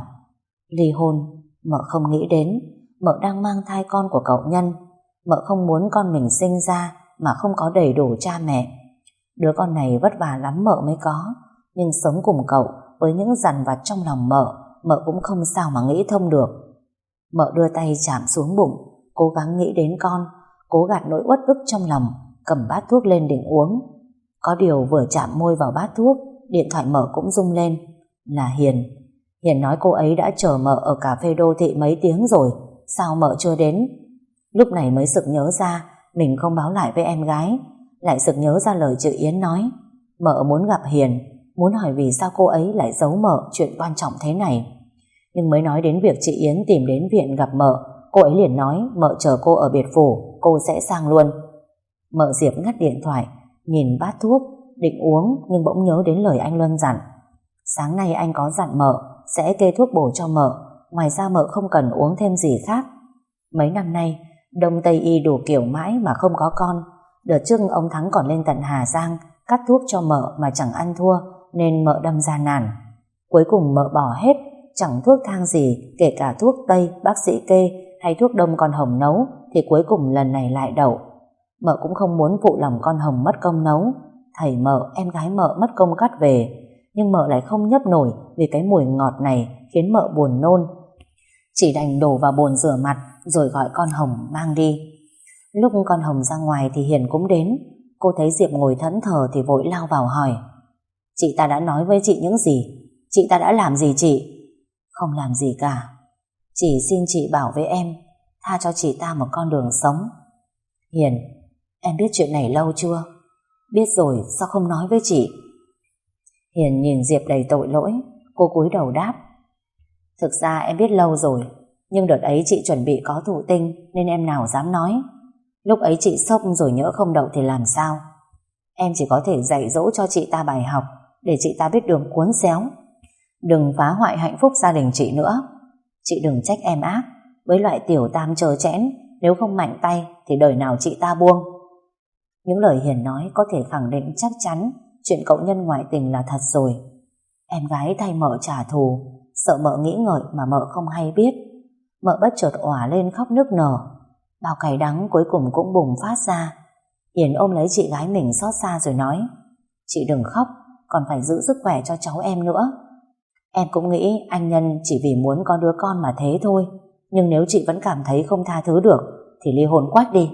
Ly hôn, mợ không nghĩ đến. Mợ đang mang thai con của cậu Nhân. Mợ không muốn con mình sinh ra mà không có đầy đủ cha mẹ. Đứa con này vất vả lắm mợ mới có, nhưng sống cùng cậu với những dằn vặt trong lòng mợ, mợ cũng không sao mà nghĩ thông được. Mợ đưa tay chạm xuống bụng, cố gắng nghĩ đến con, cố gạt nỗi uất ức trong lòng, cầm bát thuốc lên định uống. Có điều vừa chạm môi vào bát thuốc, điện thoại mợ cũng rung lên. Là Hiền. Hiền nói cô ấy đã chờ mợ ở cà phê đô thị mấy tiếng rồi, sao mợ chưa đến? Lúc này mới sực nhớ ra mình không báo lại với em gái, lại sực nhớ ra lời chị Yến nói. Mợ muốn gặp Hiền, muốn hỏi vì sao cô ấy lại giấu mợ chuyện quan trọng thế này. Nhưng mới nói đến việc chị Yến tìm đến viện gặp mợ, cô ấy liền nói mợ chờ cô ở biệt phủ, cô sẽ sang luôn. Mợ Diệp ngắt điện thoại, nhìn bát thuốc, định uống nhưng bỗng nhớ đến lời anh Luân dặn. Sáng nay anh có dặn mợ sẽ kê thuốc bổ cho mợ, ngoài ra mợ không cần uống thêm gì khác. Mấy năm nay Đông Tây Y đủ kiểu mãi mà không có con. Đợt trước ông Thắng còn lên tận Hà Giang cắt thuốc cho mợ mà chẳng ăn thua, nên mợ đâm ra nản. Cuối cùng mợ bỏ hết, chẳng thuốc thang gì, kể cả thuốc Tây bác sĩ kê hay thuốc Đông con Hồng nấu thì cuối cùng lần này lại đậu. Mợ cũng không muốn phụ lòng con Hồng mất công nấu. Thầy mợ, em gái mợ mất công cắt về, nhưng mợ lại không nhấp nổi vì cái mùi ngọt này khiến mợ buồn nôn. Chỉ đành đổ vào bồn rửa mặt rồi gọi con Hồng mang đi. Lúc con Hồng ra ngoài thì Hiền cũng đến. Cô thấy Diệp ngồi thẫn thờ thì vội lao vào hỏi: Chị ta đã nói với chị những gì? Chị ta đã làm gì chị? Không làm gì cả, chỉ xin chị bảo với em, tha cho chị ta một con đường sống. Hiền, em biết chuyện này lâu chưa? Biết rồi, sao không nói với chị? Hiền nhìn Diệp đầy tội lỗi. Cô cúi đầu đáp: Thực ra em biết lâu rồi, nhưng đợt ấy chị chuẩn bị có thụ tinh nên em nào dám nói. Lúc ấy chị sốc rồi nhỡ không đậu thì làm sao? Em chỉ có thể dạy dỗ cho chị ta bài học để chị ta biết đường cuốn xéo. Đừng phá hoại hạnh phúc gia đình chị nữa. Chị đừng trách em ác với loại tiểu tam trơ trẽn, nếu không mạnh tay thì đời nào chị ta buông. Những lời Hiền nói có thể khẳng định chắc chắn chuyện cậu Nhân ngoại tình là thật rồi. Em gái thay mợ trả thù, sợ mợ nghĩ ngợi mà mợ không hay biết. Mợ bất chợt òa lên khóc nức nở. Bao cay đắng cuối cùng cũng bùng phát ra. Hiền ôm lấy chị gái mình xót xa rồi nói: Chị đừng khóc, còn phải giữ sức khỏe cho cháu em nữa. Em cũng nghĩ anh Nhân chỉ vì muốn có đứa con mà thế thôi, nhưng nếu chị vẫn cảm thấy không tha thứ được thì ly hôn quách đi.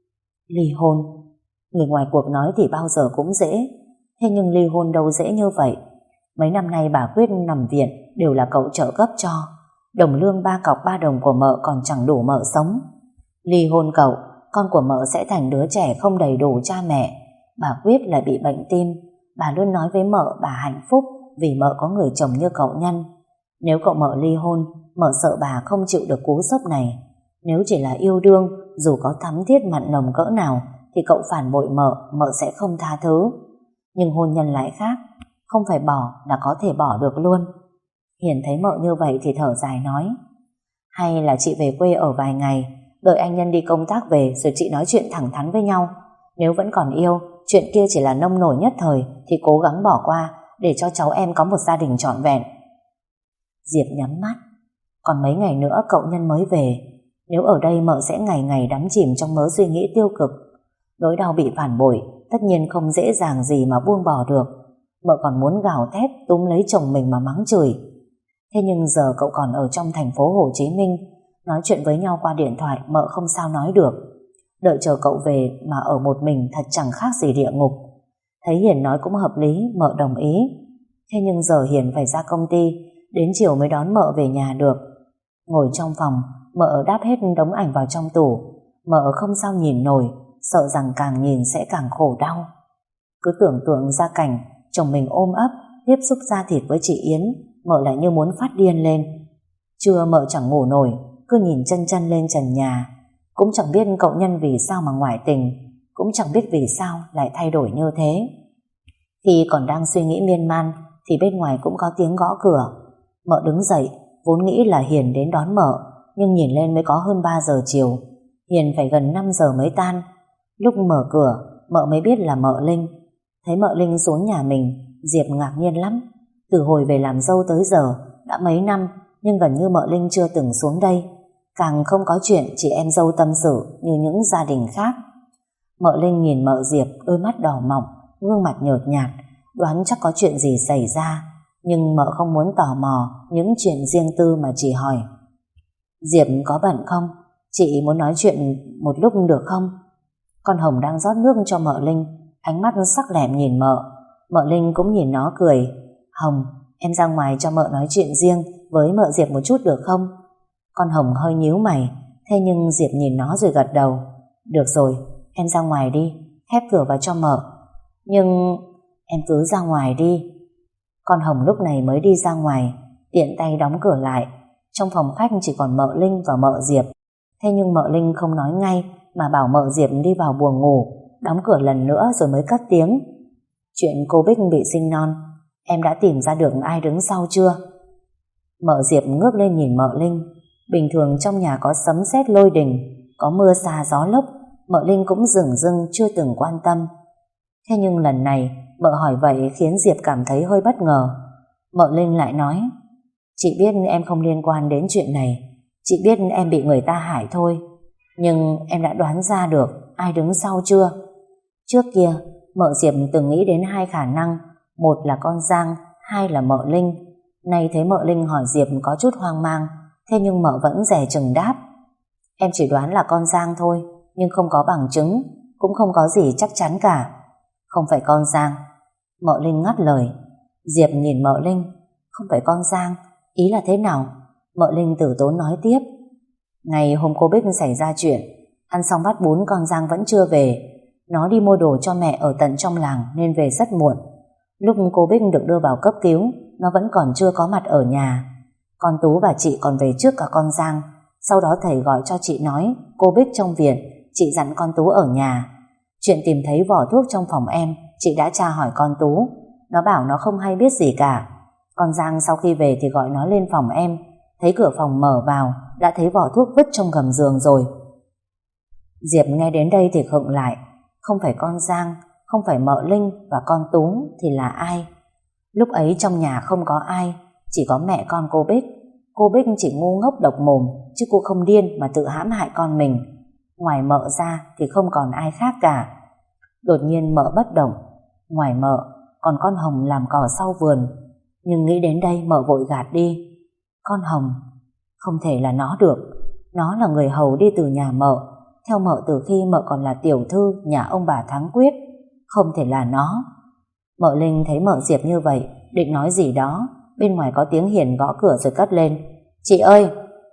Ly hôn? Người ngoài cuộc nói thì bao giờ cũng dễ, thế nhưng ly hôn đâu dễ như vậy. Mấy năm nay bà Quyết nằm viện đều là cậu trợ cấp cho. Đồng lương ba cọc ba đồng của mợ còn chẳng đủ mợ sống. Ly hôn cậu, con của mợ sẽ thành đứa trẻ không đầy đủ cha mẹ. Bà Quyết lại bị bệnh tim. Bà luôn nói với mợ bà hạnh phúc vì mợ có người chồng như cậu Nhân. Nếu cậu mợ ly hôn, mợ sợ bà không chịu được cú sốc này. Nếu chỉ là yêu đương, dù có thắm thiết mặn nồng cỡ nào thì cậu phản bội mợ, mợ sẽ không tha thứ. Nhưng hôn nhân lại khác, không phải bỏ là có thể bỏ được luôn. Hiền thấy mợ như vậy thì thở dài nói: Hay là chị về quê ở vài ngày, đợi anh Nhân đi công tác về rồi chị nói chuyện thẳng thắn với nhau. Nếu vẫn còn yêu, chuyện kia chỉ là nông nổi nhất thời thì cố gắng bỏ qua để cho cháu em có một gia đình trọn vẹn. Diệp nhắm mắt. Còn mấy ngày nữa cậu Nhân mới về. Nếu ở đây mợ sẽ ngày ngày đắm chìm trong mớ suy nghĩ tiêu cực. Nỗi đau bị phản bội tất nhiên không dễ dàng gì mà buông bỏ được. Mợ còn muốn gào thét túm lấy chồng mình mà mắng chửi. Thế nhưng giờ cậu còn ở trong thành phố Hồ Chí Minh, nói chuyện với nhau qua điện thoại mợ không sao nói được. Đợi chờ cậu về mà ở một mình thật chẳng khác gì địa ngục. Thấy Hiền nói cũng hợp lý, mợ đồng ý. Thế nhưng giờ Hiền phải ra công ty, đến chiều mới đón mợ về nhà được. Ngồi trong phòng, mợ đáp hết đống ảnh vào trong tủ. Mợ không sao nhìn nổi, sợ rằng càng nhìn sẽ càng khổ đau. Cứ tưởng tượng ra cảnh chồng mình ôm ấp tiếp xúc da thịt với chị Yến, mợ lại như muốn phát điên lên. Trưa mợ chẳng ngủ nổi, cứ nhìn chân chân lên trần nhà. Cũng chẳng biết cậu nhân vì sao mà ngoại tình, cũng chẳng biết vì sao lại thay đổi như thế. Khi còn đang suy nghĩ miên man thì bên ngoài cũng có tiếng gõ cửa. Mợ đứng dậy, vốn nghĩ là Hiền đến đón mợ, nhưng nhìn lên mới có hơn ba giờ chiều. Hiền phải gần năm giờ mới tan. Lúc mở cửa, mợ mới biết là mợ Linh. Thấy mợ Linh xuống nhà mình, Diệp ngạc nhiên lắm. Từ hồi về làm dâu tới giờ đã mấy năm, nhưng gần như mợ Linh chưa từng xuống đây. Càng không có chuyện chị em dâu tâm sự như những gia đình khác. Mợ Linh nhìn mợ Diệp, đôi mắt đỏ mọng, gương mặt nhợt nhạt, đoán chắc có chuyện gì xảy ra, nhưng mợ không muốn tò mò những chuyện riêng tư mà chỉ hỏi: Diệp có bận không? Chị muốn nói chuyện một lúc được không? Con Hồng đang rót nước cho mợ Linh, ánh mắt sắc lẹm nhìn mợ. Mợ Linh cũng nhìn nó cười: Hồng, em ra ngoài cho mợ nói chuyện riêng với mợ Diệp một chút được không? Con Hồng hơi nhíu mày, thế nhưng Diệp nhìn nó rồi gật đầu: Được rồi, em ra ngoài đi, khép cửa vào cho mợ. Nhưng em cứ ra ngoài đi. Con Hồng lúc này mới đi ra ngoài, tiện tay đóng cửa lại. Trong phòng khách chỉ còn mợ Linh và mợ Diệp. Thế nhưng mợ Linh không nói ngay, mà bảo mợ Diệp đi vào buồng ngủ, đóng cửa lần nữa rồi mới cất tiếng: Chuyện cô Bích bị sinh non, em đã tìm ra được ai đứng sau chưa? Mợ Diệp ngước lên nhìn mợ Linh. Bình thường trong nhà có sấm sét lôi đình, có mưa sa gió lốc, mợ Linh cũng dửng dưng chưa từng quan tâm. Thế nhưng lần này mợ hỏi vậy khiến Diệp cảm thấy hơi bất ngờ. Mợ Linh lại nói: Chị biết em không liên quan đến chuyện này, chị biết em bị người ta hại thôi, nhưng em đã đoán ra được ai đứng sau chưa? Trước kia mợ Diệp từng nghĩ đến hai khả năng, một là con Giang, hai là mợ Linh. Nay thấy mợ Linh hỏi Diệp có chút hoang mang, thế nhưng mợ vẫn dè chừng đáp: Em chỉ đoán là con Giang thôi, nhưng không có bằng chứng, cũng không có gì chắc chắn cả. Không phải con Giang. Mợ Linh ngắt lời. Diệp nhìn mợ Linh: Không phải con Giang, ý là thế nào? Mợ Linh tử tốn nói tiếp: Ngày hôm cô Bích xảy ra chuyện, ăn xong bát bún con Giang vẫn chưa về. Nó đi mua đồ cho mẹ ở tận trong làng nên về rất muộn. Lúc cô Bích được đưa vào cấp cứu, nó vẫn còn chưa có mặt ở nhà. Con Tú và chị còn về trước cả con Giang. Sau đó thầy gọi cho chị nói cô Bích trong viện, chị dặn con Tú ở nhà. Chuyện tìm thấy vỏ thuốc trong phòng em, chị đã tra hỏi con Tú, nó bảo nó không hay biết gì cả. Con Giang sau khi về thì gọi nó lên phòng em, thấy cửa phòng mở vào đã thấy vỏ thuốc vứt trong gầm giường rồi. Diệp nghe đến đây thì khựng lại. Không phải con Giang, không phải mợ Linh và con Tú thì là ai? Lúc ấy trong nhà không có ai, chỉ có mẹ con cô Bích. Cô Bích chỉ ngu ngốc độc mồm, chứ cô không điên mà tự hãm hại con mình. Ngoài mợ ra thì không còn ai khác cả. Đột nhiên mợ bất động. Ngoài mợ còn con Hồng làm cỏ sau vườn. Nhưng nghĩ đến đây mợ vội gạt đi. Con Hồng, không thể là nó được. Nó là người hầu đi từ nhà mợ, theo mợ từ khi mợ còn là tiểu thư nhà ông bà Thắng Quyết. Không thể là nó. Mợ Linh thấy mợ Diệp như vậy, định nói gì đó. Bên ngoài có tiếng Hiền gõ cửa rồi cất lên: Chị ơi!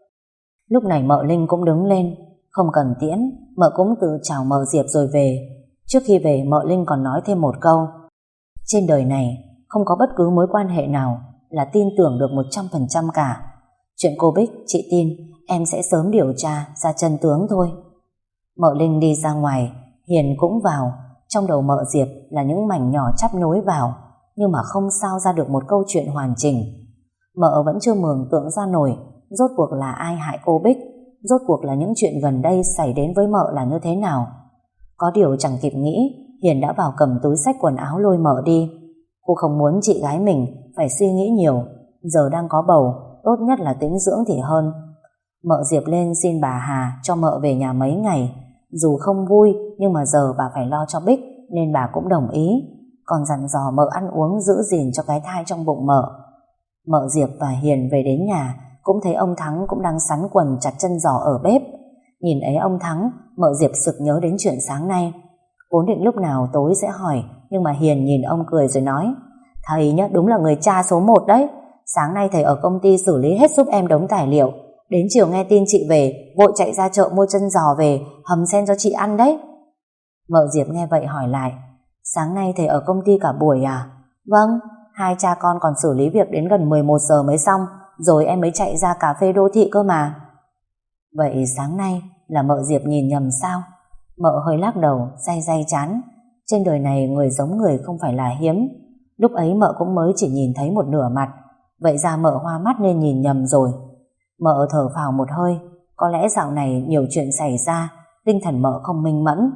Lúc này mợ Linh cũng đứng lên. Không cần tiễn, mợ cũng tự chào mợ Diệp rồi về. Trước khi về mợ Linh còn nói thêm một câu: Trên đời này không có bất cứ mối quan hệ nào là tin tưởng được một trăm phần trăm cả. Chuyện cô Bích, chị tin em sẽ sớm điều tra ra chân tướng thôi. Mợ Linh đi ra ngoài, Hiền cũng vào. Trong đầu mợ Diệp là những mảnh nhỏ chắp nối vào, nhưng mà không sao ra được một câu chuyện hoàn chỉnh. Mợ vẫn chưa mường tượng ra nổi rốt cuộc là ai hại cô Bích, rốt cuộc là những chuyện gần đây xảy đến với mợ là như thế nào. Có điều chẳng kịp nghĩ, Hiền đã vào cầm túi xách quần áo lôi mợ đi. Cô không muốn chị gái mình phải suy nghĩ nhiều. Giờ đang có bầu, tốt nhất là tĩnh dưỡng thì hơn. Mợ Diệp lên xin bà Hà cho mợ về nhà mấy ngày. Dù không vui, nhưng mà giờ bà phải lo cho Bích nên bà cũng đồng ý. Còn dặn dò mợ ăn uống giữ gìn cho cái thai trong bụng mợ. Mợ Diệp và Hiền về đến nhà cũng thấy ông Thắng cũng đang sắn quần chặt chân giò ở bếp. Nhìn ấy ông Thắng, mợ Diệp sực nhớ đến chuyện sáng nay. Vốn định lúc nào tối sẽ hỏi, nhưng mà Hiền nhìn ông cười rồi nói: Thầy nhá, đúng là người cha số một đấy. Sáng nay thầy ở công ty xử lý hết giúp em đống tài liệu. Đến chiều nghe tin chị về, vội chạy ra chợ mua chân giò về hầm sen cho chị ăn đấy. Mợ Diệp nghe vậy hỏi lại: Sáng nay thầy ở công ty cả buổi à? Vâng, hai cha con còn xử lý việc đến gần mười một giờ mới xong, rồi em mới chạy ra cà phê đô thị cơ mà. Vậy sáng nay là mợ Diệp nhìn nhầm sao? Mợ hơi lắc đầu, day day chán. Trên đời này người giống người không phải là hiếm. Lúc ấy mợ cũng mới chỉ nhìn thấy một nửa mặt, vậy ra mợ hoa mắt nên nhìn nhầm rồi. Mợ thở phào một hơi, có lẽ dạo này nhiều chuyện xảy ra, tinh thần mợ không minh mẫn.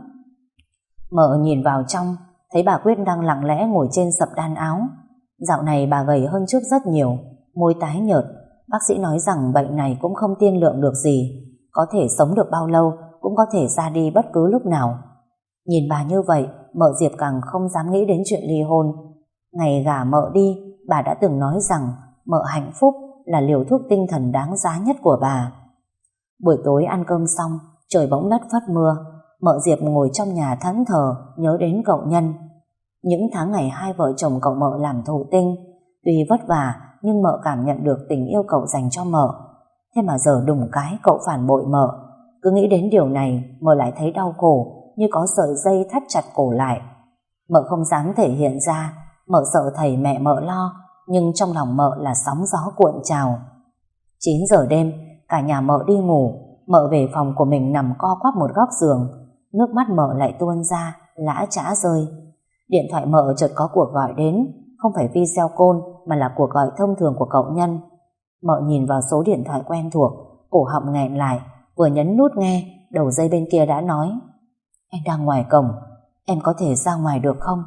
Mợ nhìn vào trong, thấy bà Quyết đang lặng lẽ ngồi trên sập đan áo. Dạo này bà gầy hơn trước rất nhiều, môi tái nhợt. Bác sĩ nói rằng bệnh này cũng không tiên lượng được gì, có thể sống được bao lâu cũng có thể ra đi bất cứ lúc nào. Nhìn bà như vậy, mợ Diệp càng không dám nghĩ đến chuyện ly hôn. Ngày gả mợ đi, bà đã từng nói rằng mợ hạnh phúc là liều thuốc tinh thần đáng giá nhất của bà. Buổi tối ăn cơm xong, trời bỗng lất phất mưa. Mợ Diệp ngồi trong nhà thẫn thờ, nhớ đến cậu Nhân. Những tháng ngày hai vợ chồng cậu mợ làm thụ tinh, tuy vất vả nhưng mợ cảm nhận được tình yêu cậu dành cho mợ. Thế mà giờ đùng cái cậu phản bội mợ. Cứ nghĩ đến điều này, mợ lại thấy đau khổ, như có sợi dây thắt chặt cổ lại. Mợ không dám thể hiện ra, mợ sợ thầy mẹ mợ lo, nhưng trong lòng mợ là sóng gió cuộn trào. Chín giờ đêm, cả nhà mợ đi ngủ. Mợ về phòng của mình nằm co quắp một góc giường. Nước mắt mợ lại tuôn ra, lã chã rơi. Điện thoại mợ chợt có cuộc gọi đến, không phải video call mà là cuộc gọi thông thường của cậu Nhân. Mợ nhìn vào số điện thoại quen thuộc, cổ họng nghẹn lại, vừa nhấn nút nghe, đầu dây bên kia đã nói: "Anh đang ngoài cổng, em có thể ra ngoài được không?"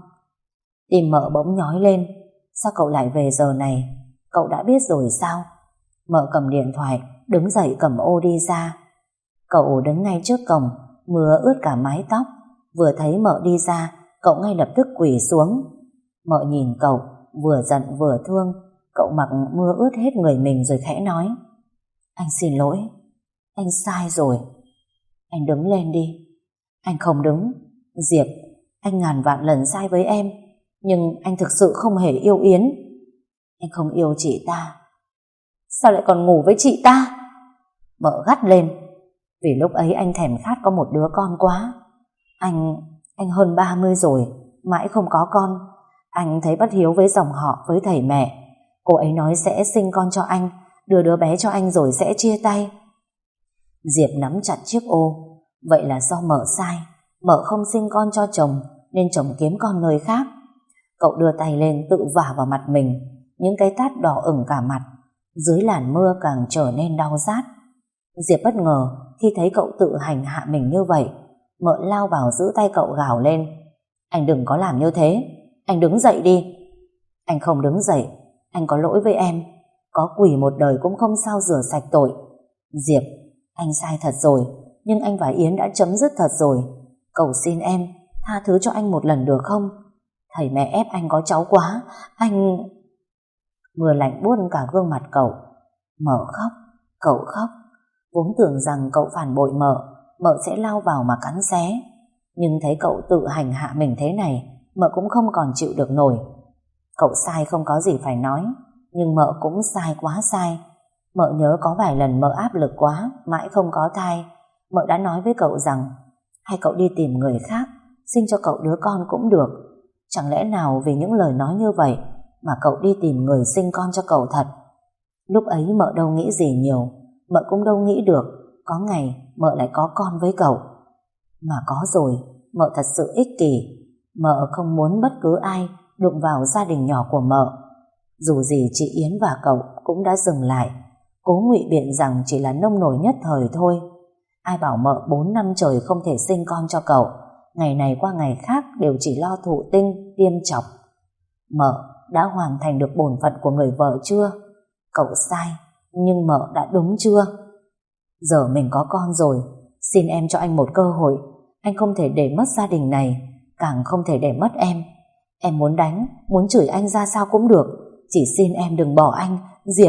Tim mợ bỗng nhói lên. Sao cậu lại về giờ này? Cậu đã biết rồi sao? Mợ cầm điện thoại, đứng dậy cầm ô đi ra. Cậu đứng ngay trước cổng, mưa ướt cả mái tóc. Vừa thấy mợ đi ra, cậu ngay lập tức quỳ xuống. Mợ nhìn cậu, vừa giận vừa thương. Cậu mặc mưa ướt hết người mình rồi khẽ nói: "Anh xin lỗi, anh sai rồi." "Anh đứng lên đi." "Anh không đứng. Diệp, anh ngàn vạn lần sai với em, nhưng anh thực sự không hề yêu Yến. Anh không yêu chị ta." "Sao lại còn ngủ với chị ta?" Mợ gắt lên. Vì lúc ấy anh thèm khát có một đứa con quá. Anh, anh hơn ba mươi rồi, mãi không có con. Anh thấy bất hiếu với dòng họ, với thầy mẹ. Cô ấy nói sẽ sinh con cho anh, đưa đứa bé cho anh rồi sẽ chia tay. Diệp nắm chặt chiếc ô. Vậy là do mợ sai. Mợ không sinh con cho chồng, nên chồng kiếm con nơi khác. Cậu đưa tay lên tự vả vào mặt mình. Những cái tát đỏ ửng cả mặt. Dưới làn mưa càng trở nên đau rát. Diệp bất ngờ khi thấy cậu tự hành hạ mình như vậy. Mợ lao vào giữ tay cậu gào lên: "Anh đừng có làm như thế. Anh đứng dậy đi." "Anh không đứng dậy. Anh có lỗi với em. Có quỷ một đời cũng không sao rửa sạch tội. Diệp, anh sai thật rồi, nhưng anh và Yến đã chấm dứt thật rồi. Cầu xin em, tha thứ cho anh một lần được không? Thầy mẹ ép anh có cháu quá. Anh..." Mưa lạnh buốt cả gương mặt cậu. Mợ khóc. Cậu khóc. Vốn tưởng rằng cậu phản bội mợ, mợ sẽ lao vào mà cắn xé. Nhưng thấy cậu tự hành hạ mình thế này, mợ cũng không còn chịu được nổi. Cậu sai không có gì phải nói, nhưng mợ cũng sai quá sai. Mợ nhớ có vài lần mợ áp lực quá, mãi không có thai. Mợ đã nói với cậu rằng hay cậu đi tìm người khác, sinh cho cậu đứa con cũng được. Chẳng lẽ nào vì những lời nói như vậy mà cậu đi tìm người sinh con cho cậu thật? Lúc ấy mợ đâu nghĩ gì nhiều. Mợ cũng đâu nghĩ được có ngày mợ lại có con với cậu. Mà có rồi, mợ thật sự ích kỷ. Mợ không muốn bất cứ ai đụng vào gia đình nhỏ của mợ. Dù gì chị Yến và cậu cũng đã dừng lại, cố ngụy biện rằng chỉ là nông nổi nhất thời thôi. Ai bảo mợ bốn năm trời không thể sinh con cho cậu, ngày này qua ngày khác đều chỉ lo thụ tinh, tiêm chọc. Mợ đã hoàn thành được bổn phận của người vợ chưa? Cậu sai, nhưng mợ đã đúng chưa? Giờ mình có con rồi, xin em cho anh một cơ hội. Anh không thể để mất gia đình này, càng không thể để mất em. Em muốn đánh, muốn chửi anh ra sao cũng được, chỉ xin em đừng bỏ anh, Diệp.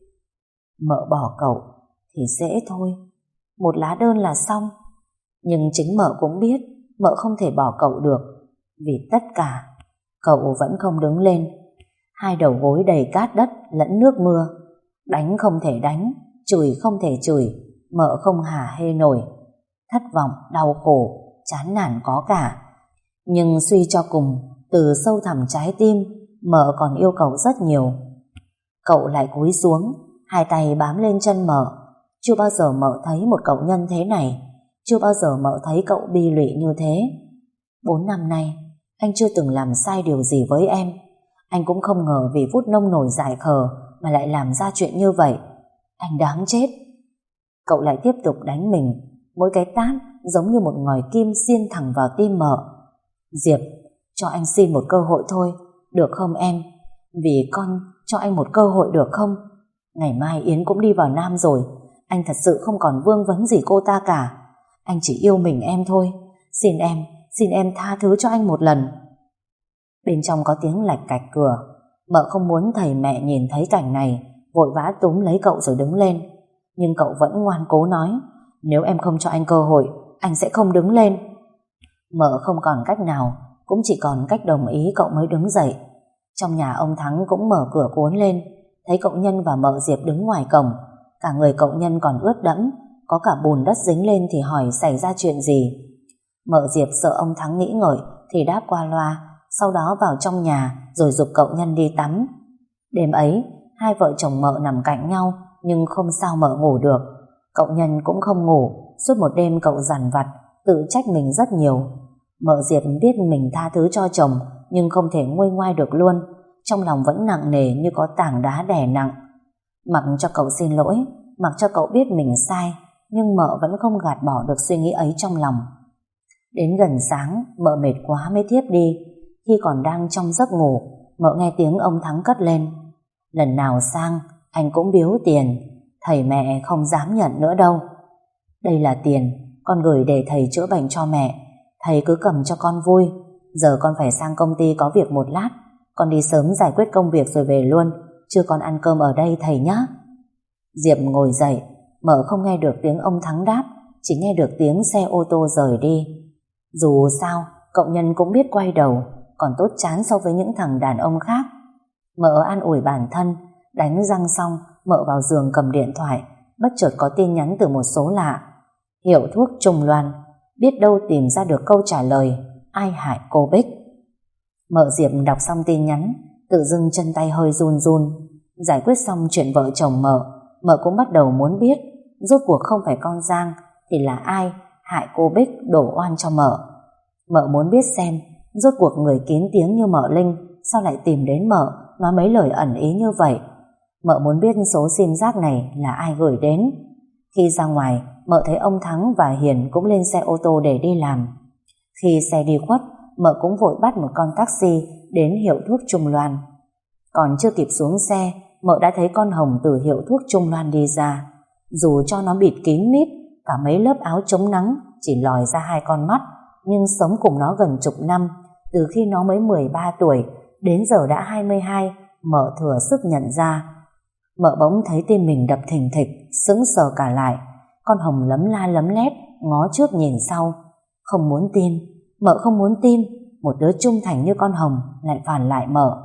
Mợ bỏ cậu thì dễ thôi, một lá đơn là xong. Nhưng chính mợ cũng biết mợ không thể bỏ cậu được. Vì tất cả, cậu vẫn không đứng lên. Hai đầu gối đầy cát đất lẫn nước mưa. Đánh không thể đánh, chửi không thể chửi, mợ không hả hê nổi. Thất vọng, đau khổ, chán nản có cả. Nhưng suy cho cùng, từ sâu thẳm trái tim, mợ còn yêu cậu rất nhiều. Cậu lại cúi xuống, hai tay bám lên chân mợ. Chưa bao giờ mợ thấy một cậu nhân thế này. Chưa bao giờ mợ thấy cậu bi lụy như thế. Bốn năm nay, anh chưa từng làm sai điều gì với em. Anh cũng không ngờ vì phút nông nổi dại khờ mà lại làm ra chuyện như vậy. Anh đáng chết. Cậu lại tiếp tục đánh mình. Mỗi cái tát giống như một ngòi kim xiên thẳng vào tim mợ. Diệp, cho anh xin một cơ hội thôi, được không em? Vì con, cho anh một cơ hội được không? Ngày mai Yến cũng đi vào Nam rồi. Anh thật sự không còn vương vấn gì cô ta cả. Anh chỉ yêu mình em thôi. Xin em, xin em tha thứ cho anh một lần. Bên trong có tiếng lạch cạch cửa. Mợ không muốn thầy mẹ nhìn thấy cảnh này, vội vã túm lấy cậu rồi đứng lên. Nhưng cậu vẫn ngoan cố nói, nếu em không cho anh cơ hội, anh sẽ không đứng lên. Mợ không còn cách nào, cũng chỉ còn cách đồng ý cậu mới đứng dậy. Trong nhà ông Thắng cũng mở cửa cuốn lên, thấy cậu Nhân và mợ Diệp đứng ngoài cổng. Cả người cậu Nhân còn ướt đẫm, có cả bùn đất dính lên thì hỏi xảy ra chuyện gì. Mợ Diệp sợ ông Thắng nghĩ ngợi thì đáp qua loa, sau đó vào trong nhà rồi giục cậu Nhân đi tắm. Đêm ấy, hai vợ chồng mợ nằm cạnh nhau nhưng không sao mợ ngủ được. Cậu Nhân cũng không ngủ, suốt một đêm cậu dằn vặt, tự trách mình rất nhiều. Mợ Diệp biết mình tha thứ cho chồng nhưng không thể nguôi ngoai được luôn, trong lòng vẫn nặng nề như có tảng đá đè nặng. Mặc cho cậu xin lỗi, mặc cho cậu biết mình sai, nhưng mợ vẫn không gạt bỏ được suy nghĩ ấy trong lòng. Đến gần sáng, mợ mệt quá mới thiếp đi. Khi còn đang trong giấc ngủ, mợ nghe tiếng ông Thắng cất lên. Lần nào sang, anh cũng biếu tiền, thầy mẹ không dám nhận nữa đâu. Đây là tiền, con gửi để thầy chữa bệnh cho mẹ. Thầy cứ cầm cho con vui. Giờ con phải sang công ty có việc một lát. Con đi sớm giải quyết công việc rồi về luôn, chưa con ăn cơm ở đây thầy nhé. Diệp ngồi dậy, mợ không nghe được tiếng ông Thắng đáp, chỉ nghe được tiếng xe ô tô rời đi. Dù sao, cậu Nhân cũng biết quay đầu, còn tốt chán so với những thằng đàn ông khác. Mợ an ủi bản thân, đánh răng xong, mợ vào giường cầm điện thoại, bất chợt có tin nhắn từ một số lạ. Hiệu thuốc Trung Loan, biết đâu tìm ra được câu trả lời ai hại cô Bích. Mợ Diệp đọc xong tin nhắn, tự dưng chân tay hơi run run. Giải quyết xong chuyện vợ chồng mợ, mợ cũng bắt đầu muốn biết rốt cuộc không phải con Giang thì là ai hại cô Bích đổ oan cho mợ. Mợ muốn biết xem rốt cuộc người kín tiếng như mợ Linh sao lại tìm đến mợ nói mấy lời ẩn ý như vậy. Mợ muốn biết số sim giác này là ai gửi đến. Khi ra ngoài, mợ thấy ông Thắng và Hiền cũng lên xe ô tô để đi làm. Khi xe đi khuất, mợ cũng vội bắt một con taxi đến hiệu thuốc Trung Loan. Còn chưa kịp xuống xe, mợ đã thấy con Hồng từ hiệu thuốc Trung Loan đi ra. Dù cho nó bịt kín mít, cả mấy lớp áo chống nắng, chỉ lòi ra hai con mắt, nhưng sống cùng nó gần chục năm, từ khi nó mới mười ba tuổi, đến giờ đã hai mươi hai, mợ thừa sức nhận ra. Mợ bỗng thấy tim mình đập thình thịch, sững sờ cả lại. Con Hồng lấm la lấm lét, ngó trước nhìn sau. Không muốn tin, mợ không muốn tin, một đứa trung thành như con Hồng lại phản lại mợ.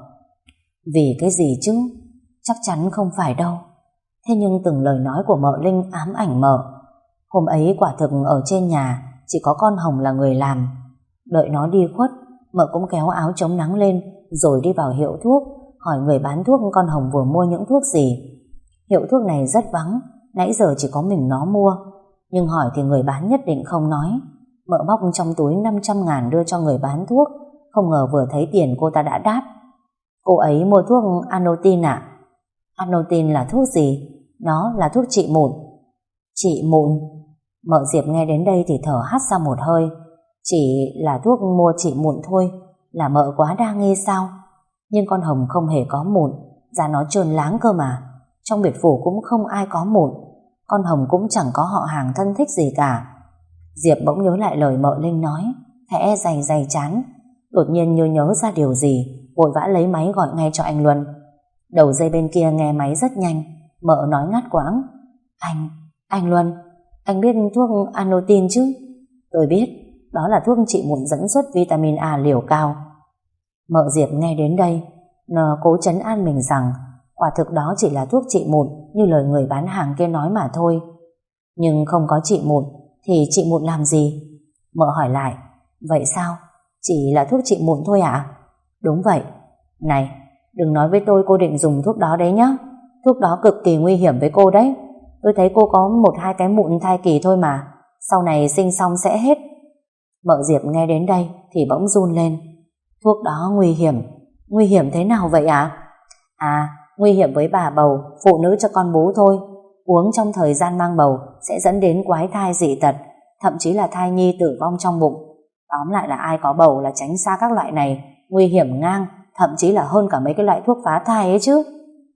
Vì cái gì chứ? Chắc chắn không phải đâu. Thế nhưng từng lời nói của mợ Linh ám ảnh mợ. Hôm ấy quả thực ở trên nhà chỉ có con Hồng là người làm. Đợi nó đi khuất, mợ cũng kéo áo chống nắng lên rồi đi vào hiệu thuốc, hỏi người bán thuốc con Hồng vừa mua những thuốc gì. Hiệu thuốc này rất vắng, nãy giờ chỉ có mình nó mua. Nhưng hỏi thì người bán nhất định không nói. Mợ móc trong túi năm trăm ngàn đưa cho người bán thuốc, không ngờ vừa thấy tiền cô ta đã đáp. Cô ấy mua thuốc Anotin ạ. Anotin là thuốc gì? Nó là thuốc trị mụn. Trị mụn? Mợ Diệp nghe đến đây thì thở hắt ra một hơi. Chỉ là thuốc mua trị mụn thôi, là mợ quá đa nghi sao? Nhưng con Hồng không hề có mụn, da nó trơn láng cơ mà. Trong biệt phủ cũng không ai có mụn. Con Hồng cũng chẳng có họ hàng thân thích gì cả. Diệp bỗng nhớ lại lời mợ Linh nói, khẽ dày dày chán. Đột nhiên như nhớ ra điều gì, vội vã lấy máy gọi ngay cho anh Luân. Đầu dây bên kia nghe máy rất nhanh, mợ nói ngắt quãng. Anh, anh Luân, anh biết thuốc Anotin chứ? Tôi biết, đó là thuốc trị mụn dẫn xuất vitamin A liều cao. Mợ Diệp nghe đến đây, nó cố trấn an mình rằng quả thực đó chỉ là thuốc trị mụn như lời người bán hàng kia nói mà thôi. Nhưng không có trị mụn thì trị mụn làm gì? Mợ hỏi lại, vậy sao? Chỉ là thuốc trị mụn thôi à? Đúng vậy. Này, đừng nói với tôi cô định dùng thuốc đó đấy nhá. Thuốc đó cực kỳ nguy hiểm với cô đấy. Tôi thấy cô có một hai cái mụn thai kỳ thôi mà, sau này sinh xong sẽ hết. Mợ Diệp nghe đến đây thì bỗng run lên. Thuốc đó nguy hiểm. Nguy hiểm thế nào vậy ạ? À? à, nguy hiểm với bà bầu, phụ nữ cho con bú thôi. Uống trong thời gian mang bầu sẽ dẫn đến quái thai dị tật, thậm chí là thai nhi tử vong trong bụng. Tóm lại là ai có bầu là tránh xa các loại này, nguy hiểm ngang, thậm chí là hơn cả mấy cái loại thuốc phá thai ấy chứ.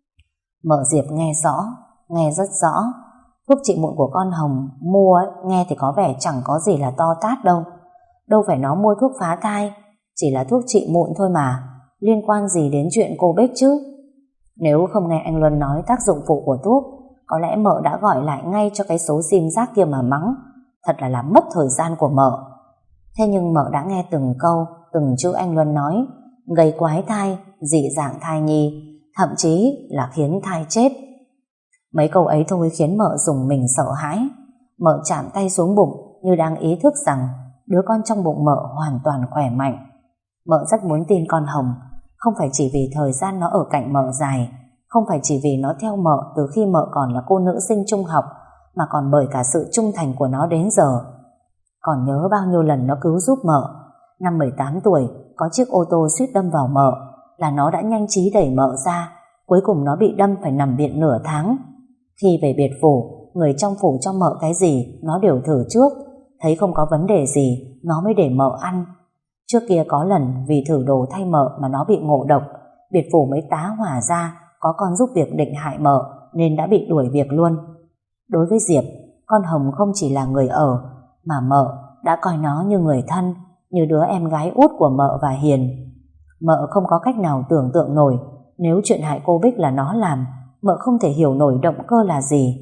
Mợ Diệp nghe rõ, nghe rất rõ. Thuốc trị mụn của con Hồng mua ấy, nghe thì có vẻ chẳng có gì là to tát đâu. Đâu phải nó mua thuốc phá thai, chỉ là thuốc trị mụn thôi mà, liên quan gì đến chuyện cô Bích chứ. Nếu không nghe anh Luân nói tác dụng phụ của thuốc, có lẽ mợ đã gọi lại ngay cho cái số sim rác kia mà mắng. Thật là làm mất thời gian của mợ. Thế nhưng mợ đã nghe từng câu, từng chữ anh Luân nói, gây quái thai, dị dạng thai nhi, thậm chí là khiến thai chết. Mấy câu ấy thôi khiến mợ dùng mình sợ hãi. Mợ chạm tay xuống bụng như đang ý thức rằng đứa con trong bụng mợ hoàn toàn khỏe mạnh. Mợ rất muốn tin con Hồng, không phải chỉ vì thời gian nó ở cạnh mợ dài, không phải chỉ vì nó theo mợ từ khi mợ còn là cô nữ sinh trung học, mà còn bởi cả sự trung thành của nó đến giờ. Còn nhớ bao nhiêu lần nó cứu giúp mợ. Năm mười tám tuổi, có chiếc ô tô suýt đâm vào mợ, là nó đã nhanh trí đẩy mợ ra. Cuối cùng nó bị đâm phải nằm viện nửa tháng. Khi về biệt phủ, người trong phủ cho mợ cái gì nó đều thử trước, thấy không có vấn đề gì nó mới để mợ ăn. Trước kia có lần vì thử đồ thay mợ mà nó bị ngộ độc, biệt phủ mới tá hỏa ra có con giúp việc định hại mợ nên đã bị đuổi việc luôn. Đối với Diệp, con Hồng không chỉ là người ở, mà mợ đã coi nó như người thân, như đứa em gái út của mợ và Hiền. Mợ không có cách nào tưởng tượng nổi, nếu chuyện hại cô Bích là nó làm, mợ không thể hiểu nổi động cơ là gì.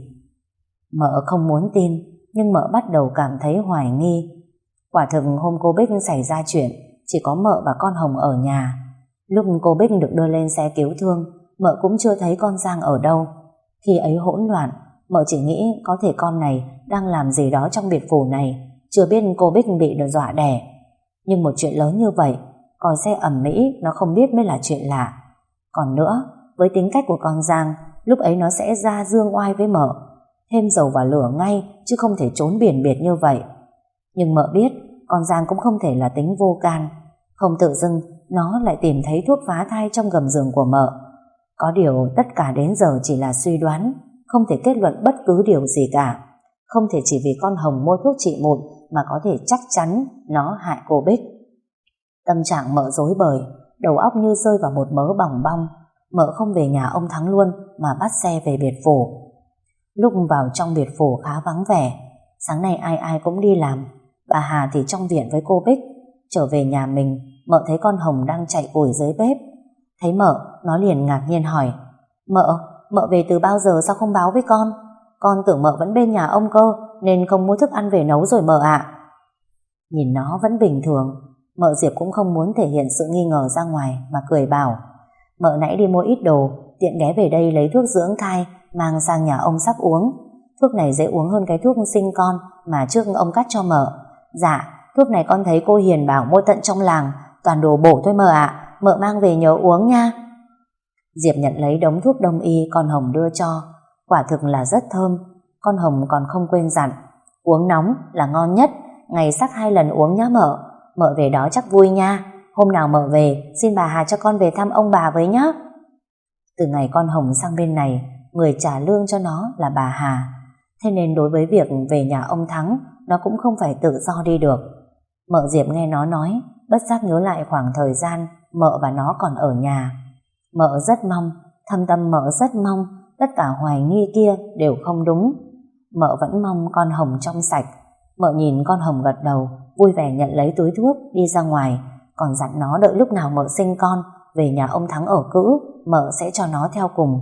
Mợ không muốn tin, nhưng mợ bắt đầu cảm thấy hoài nghi. Quả thực hôm cô Bích xảy ra chuyện, chỉ có mợ và con Hồng ở nhà. Lúc cô Bích được đưa lên xe cứu thương, mợ cũng chưa thấy con Giang ở đâu. Khi ấy hỗn loạn, mợ chỉ nghĩ có thể con này đang làm gì đó trong biệt phủ này, chưa biết cô Bích bị dọa đẻ. Nhưng một chuyện lớn như vậy, còi xe ầm ĩ nó không biết mới là chuyện lạ. Còn nữa, với tính cách của con Giang, lúc ấy nó sẽ ra dương oai với mợ, thêm dầu vào lửa ngay, chứ không thể trốn biển biệt như vậy. Nhưng mợ biết con Giang cũng không thể là tính vô can. Không tự dưng nó lại tìm thấy thuốc phá thai trong gầm giường của mợ. Có điều tất cả đến giờ chỉ là suy đoán, không thể kết luận bất cứ điều gì cả. Không thể chỉ vì con Hồng mua thuốc trị mụn mà có thể chắc chắn nó hại cô Bích. Tâm trạng mợ rối bời, đầu óc như rơi vào một mớ bòng bong. Mợ không về nhà ông Thắng luôn mà bắt xe về biệt phủ. Lúc vào trong biệt phủ khá vắng vẻ. Sáng nay ai ai cũng đi làm, bà Hà thì trong viện với cô Bích. Trở về nhà mình, mợ thấy con Hồng đang chạy ủi dưới bếp. Thấy mợ, nó liền ngạc nhiên hỏi: Mợ, mợ về từ bao giờ sao không báo với con? Con tưởng mợ vẫn bên nhà ông cơ, nên không mua thức ăn về nấu rồi mợ ạ. Nhìn nó vẫn bình thường, mợ Diệp cũng không muốn thể hiện sự nghi ngờ ra ngoài mà cười bảo: Mợ nãy đi mua ít đồ, tiện ghé về đây lấy thuốc dưỡng thai mang sang nhà ông sắp uống. Thuốc này dễ uống hơn cái thuốc sinh con mà trước ông cắt cho mợ. Dạ, thuốc này con thấy cô Hiền bảo mua tận trong làng, toàn đồ bổ thôi mợ ạ, mợ mang về nhớ uống nha. Diệp nhận lấy đống thuốc đông y con Hồng đưa cho. Quả thực là rất thơm. Con Hồng còn không quên dặn: Uống nóng là ngon nhất, ngày sắc hai lần uống nhá mợ. Mợ về đó chắc vui nha. Hôm nào mợ về, xin bà Hà cho con về thăm ông bà với nhá. Từ ngày con Hồng sang bên này, người trả lương cho nó là bà Hà. Thế nên đối với việc về nhà ông Thắng, nó cũng không phải tự do đi được. Mợ Diệp nghe nó nói, bất giác nhớ lại khoảng thời gian mợ và nó còn ở nhà. Mợ rất mong, thâm tâm mợ rất mong tất cả hoài nghi kia đều không đúng. Mợ vẫn mong con Hồng trong sạch. Mợ nhìn con Hồng gật đầu, vui vẻ nhận lấy túi thuốc đi ra ngoài, còn dặn nó đợi lúc nào mợ sinh con về nhà ông Thắng ở cữ, mợ sẽ cho nó theo cùng.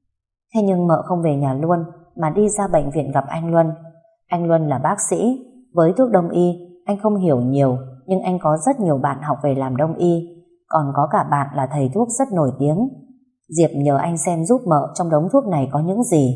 Thế nhưng mợ không về nhà luôn mà đi ra bệnh viện gặp anh Luân. Anh Luân là bác sĩ, với thuốc đông y anh không hiểu nhiều, nhưng anh có rất nhiều bạn học về làm đông y, còn có cả bạn là thầy thuốc rất nổi tiếng. Diệp nhờ anh xem giúp mợ trong đống thuốc này có những gì.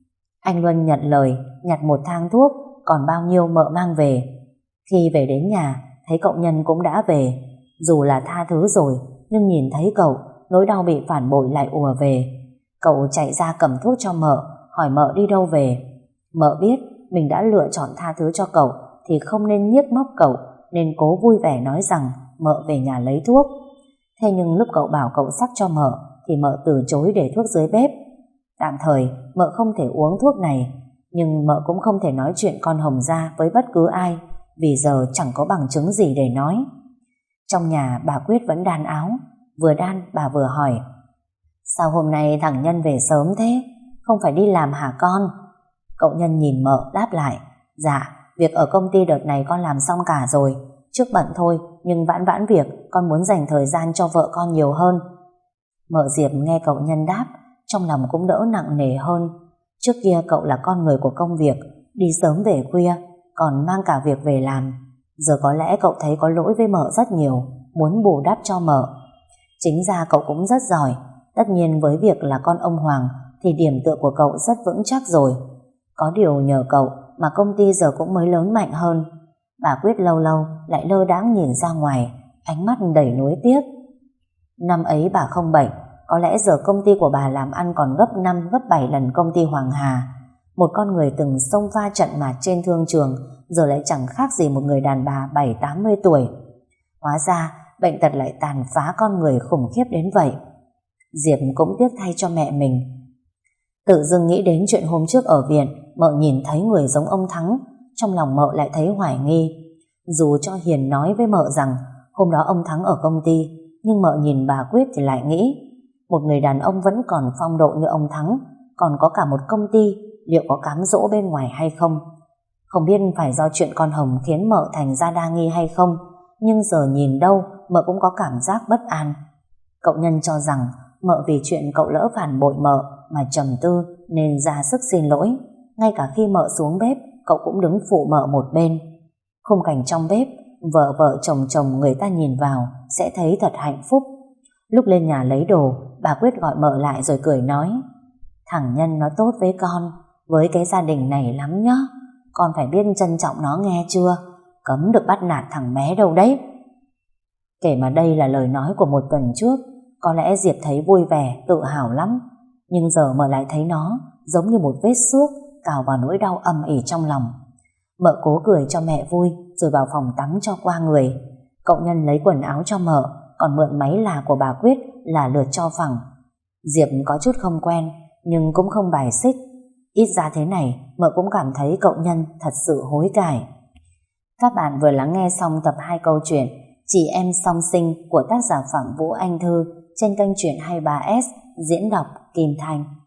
Anh Luân nhận lời, nhặt một thang thuốc, còn bao nhiêu mợ mang về. Khi về đến nhà, thấy cậu Nhân cũng đã về. Dù là tha thứ rồi, nhưng nhìn thấy cậu, nỗi đau bị phản bội lại ùa về. Cậu chạy ra cầm thuốc cho mợ, hỏi mợ đi đâu về. Mợ biết mình đã lựa chọn tha thứ cho cậu thì không nên nhiếc móc cậu, nên cố vui vẻ nói rằng mợ về nhà lấy thuốc. Thế nhưng lúc cậu bảo cậu sắc cho mợ thì mợ từ chối để thuốc dưới bếp. Tạm thời mợ không thể uống thuốc này, nhưng mợ cũng không thể nói chuyện con Hồng ra với bất cứ ai, vì giờ chẳng có bằng chứng gì để nói. Trong nhà bà Quyết vẫn đan áo. Vừa đan bà vừa hỏi: sao hôm nay thằng Nhân về sớm thế? Không phải đi làm hả con? Cậu Nhân nhìn mợ đáp lại: dạ, việc ở công ty đợt này con làm xong cả rồi. Trước bận thôi, nhưng vãn vãn việc con muốn dành thời gian cho vợ con nhiều hơn. Mợ Diệp nghe cậu Nhân đáp, trong lòng cũng đỡ nặng nề hơn. Trước kia cậu là con người của công việc, đi sớm về khuya, còn mang cả việc về làm. Giờ có lẽ cậu thấy có lỗi với mợ rất nhiều, muốn bù đắp cho mợ. Chính ra cậu cũng rất giỏi. Tất nhiên với việc là con ông Hoàng thì điểm tựa của cậu rất vững chắc rồi. Có điều nhờ cậu mà công ty giờ cũng mới lớn mạnh hơn. Bà Quyết lâu lâu lại lơ đãng nhìn ra ngoài, ánh mắt đầy nuối tiếc. Năm ấy bà không bệnh, có lẽ giờ công ty của bà làm ăn còn gấp năm gấp bảy lần công ty Hoàng Hà. Một con người từng xông pha trận mạc trên thương trường giờ lại chẳng khác gì một người đàn bà bảy tám mươi tuổi. Hóa ra bệnh tật lại tàn phá con người khủng khiếp đến vậy. Diệp cũng tiếc thay cho mẹ mình. Tự dưng nghĩ đến chuyện hôm trước ở viện, mợ nhìn thấy người giống ông Thắng, trong lòng mợ lại thấy hoài nghi. Dù cho Hiền nói với mợ rằng hôm đó ông Thắng ở công ty, nhưng mợ nhìn bà Quyết thì lại nghĩ một người đàn ông vẫn còn phong độ như ông Thắng, còn có cả một công ty, liệu có cám dỗ bên ngoài hay không? Không biết phải do chuyện con Hồng khiến mợ thành ra đa nghi hay không, nhưng giờ nhìn đâu mợ cũng có cảm giác bất an. Cậu Nhân cho rằng mợ vì chuyện cậu lỡ phản bội mợ mà trầm tư nên ra sức xin lỗi. Ngay cả khi mợ xuống bếp, cậu cũng đứng phụ mợ một bên. Khung cảnh trong bếp, vợ vợ chồng chồng người ta nhìn vào sẽ thấy thật hạnh phúc. Lúc lên nhà lấy đồ, bà Quyết gọi mợ lại rồi cười nói: thằng Nhân nó tốt với con, với cái gia đình này lắm nhá. Con phải biết trân trọng nó nghe chưa? Cấm được bắt nạt thằng bé đâu đấy. Kể mà đây là lời nói của một tuần trước, có lẽ Diệp thấy vui vẻ, tự hào lắm. Nhưng giờ mợ lại thấy nó giống như một vết xước cào vào nỗi đau âm ỉ trong lòng. Mợ cố cười cho mẹ vui rồi vào phòng tắm cho qua người. Cậu Nhân lấy quần áo cho mợ, còn mượn máy là của bà Quyết là lượt cho phẳng. Diệp có chút không quen, nhưng cũng không bài xích. Ít ra thế này mợ cũng cảm thấy cậu Nhân thật sự hối cải. Các bạn vừa lắng nghe xong tập hai câu chuyện Chị Em Song Sinh của tác giả Phạm Vũ Anh Thư trên kênh Truyện hai mươi ba S, diễn đọc Kim Thanh.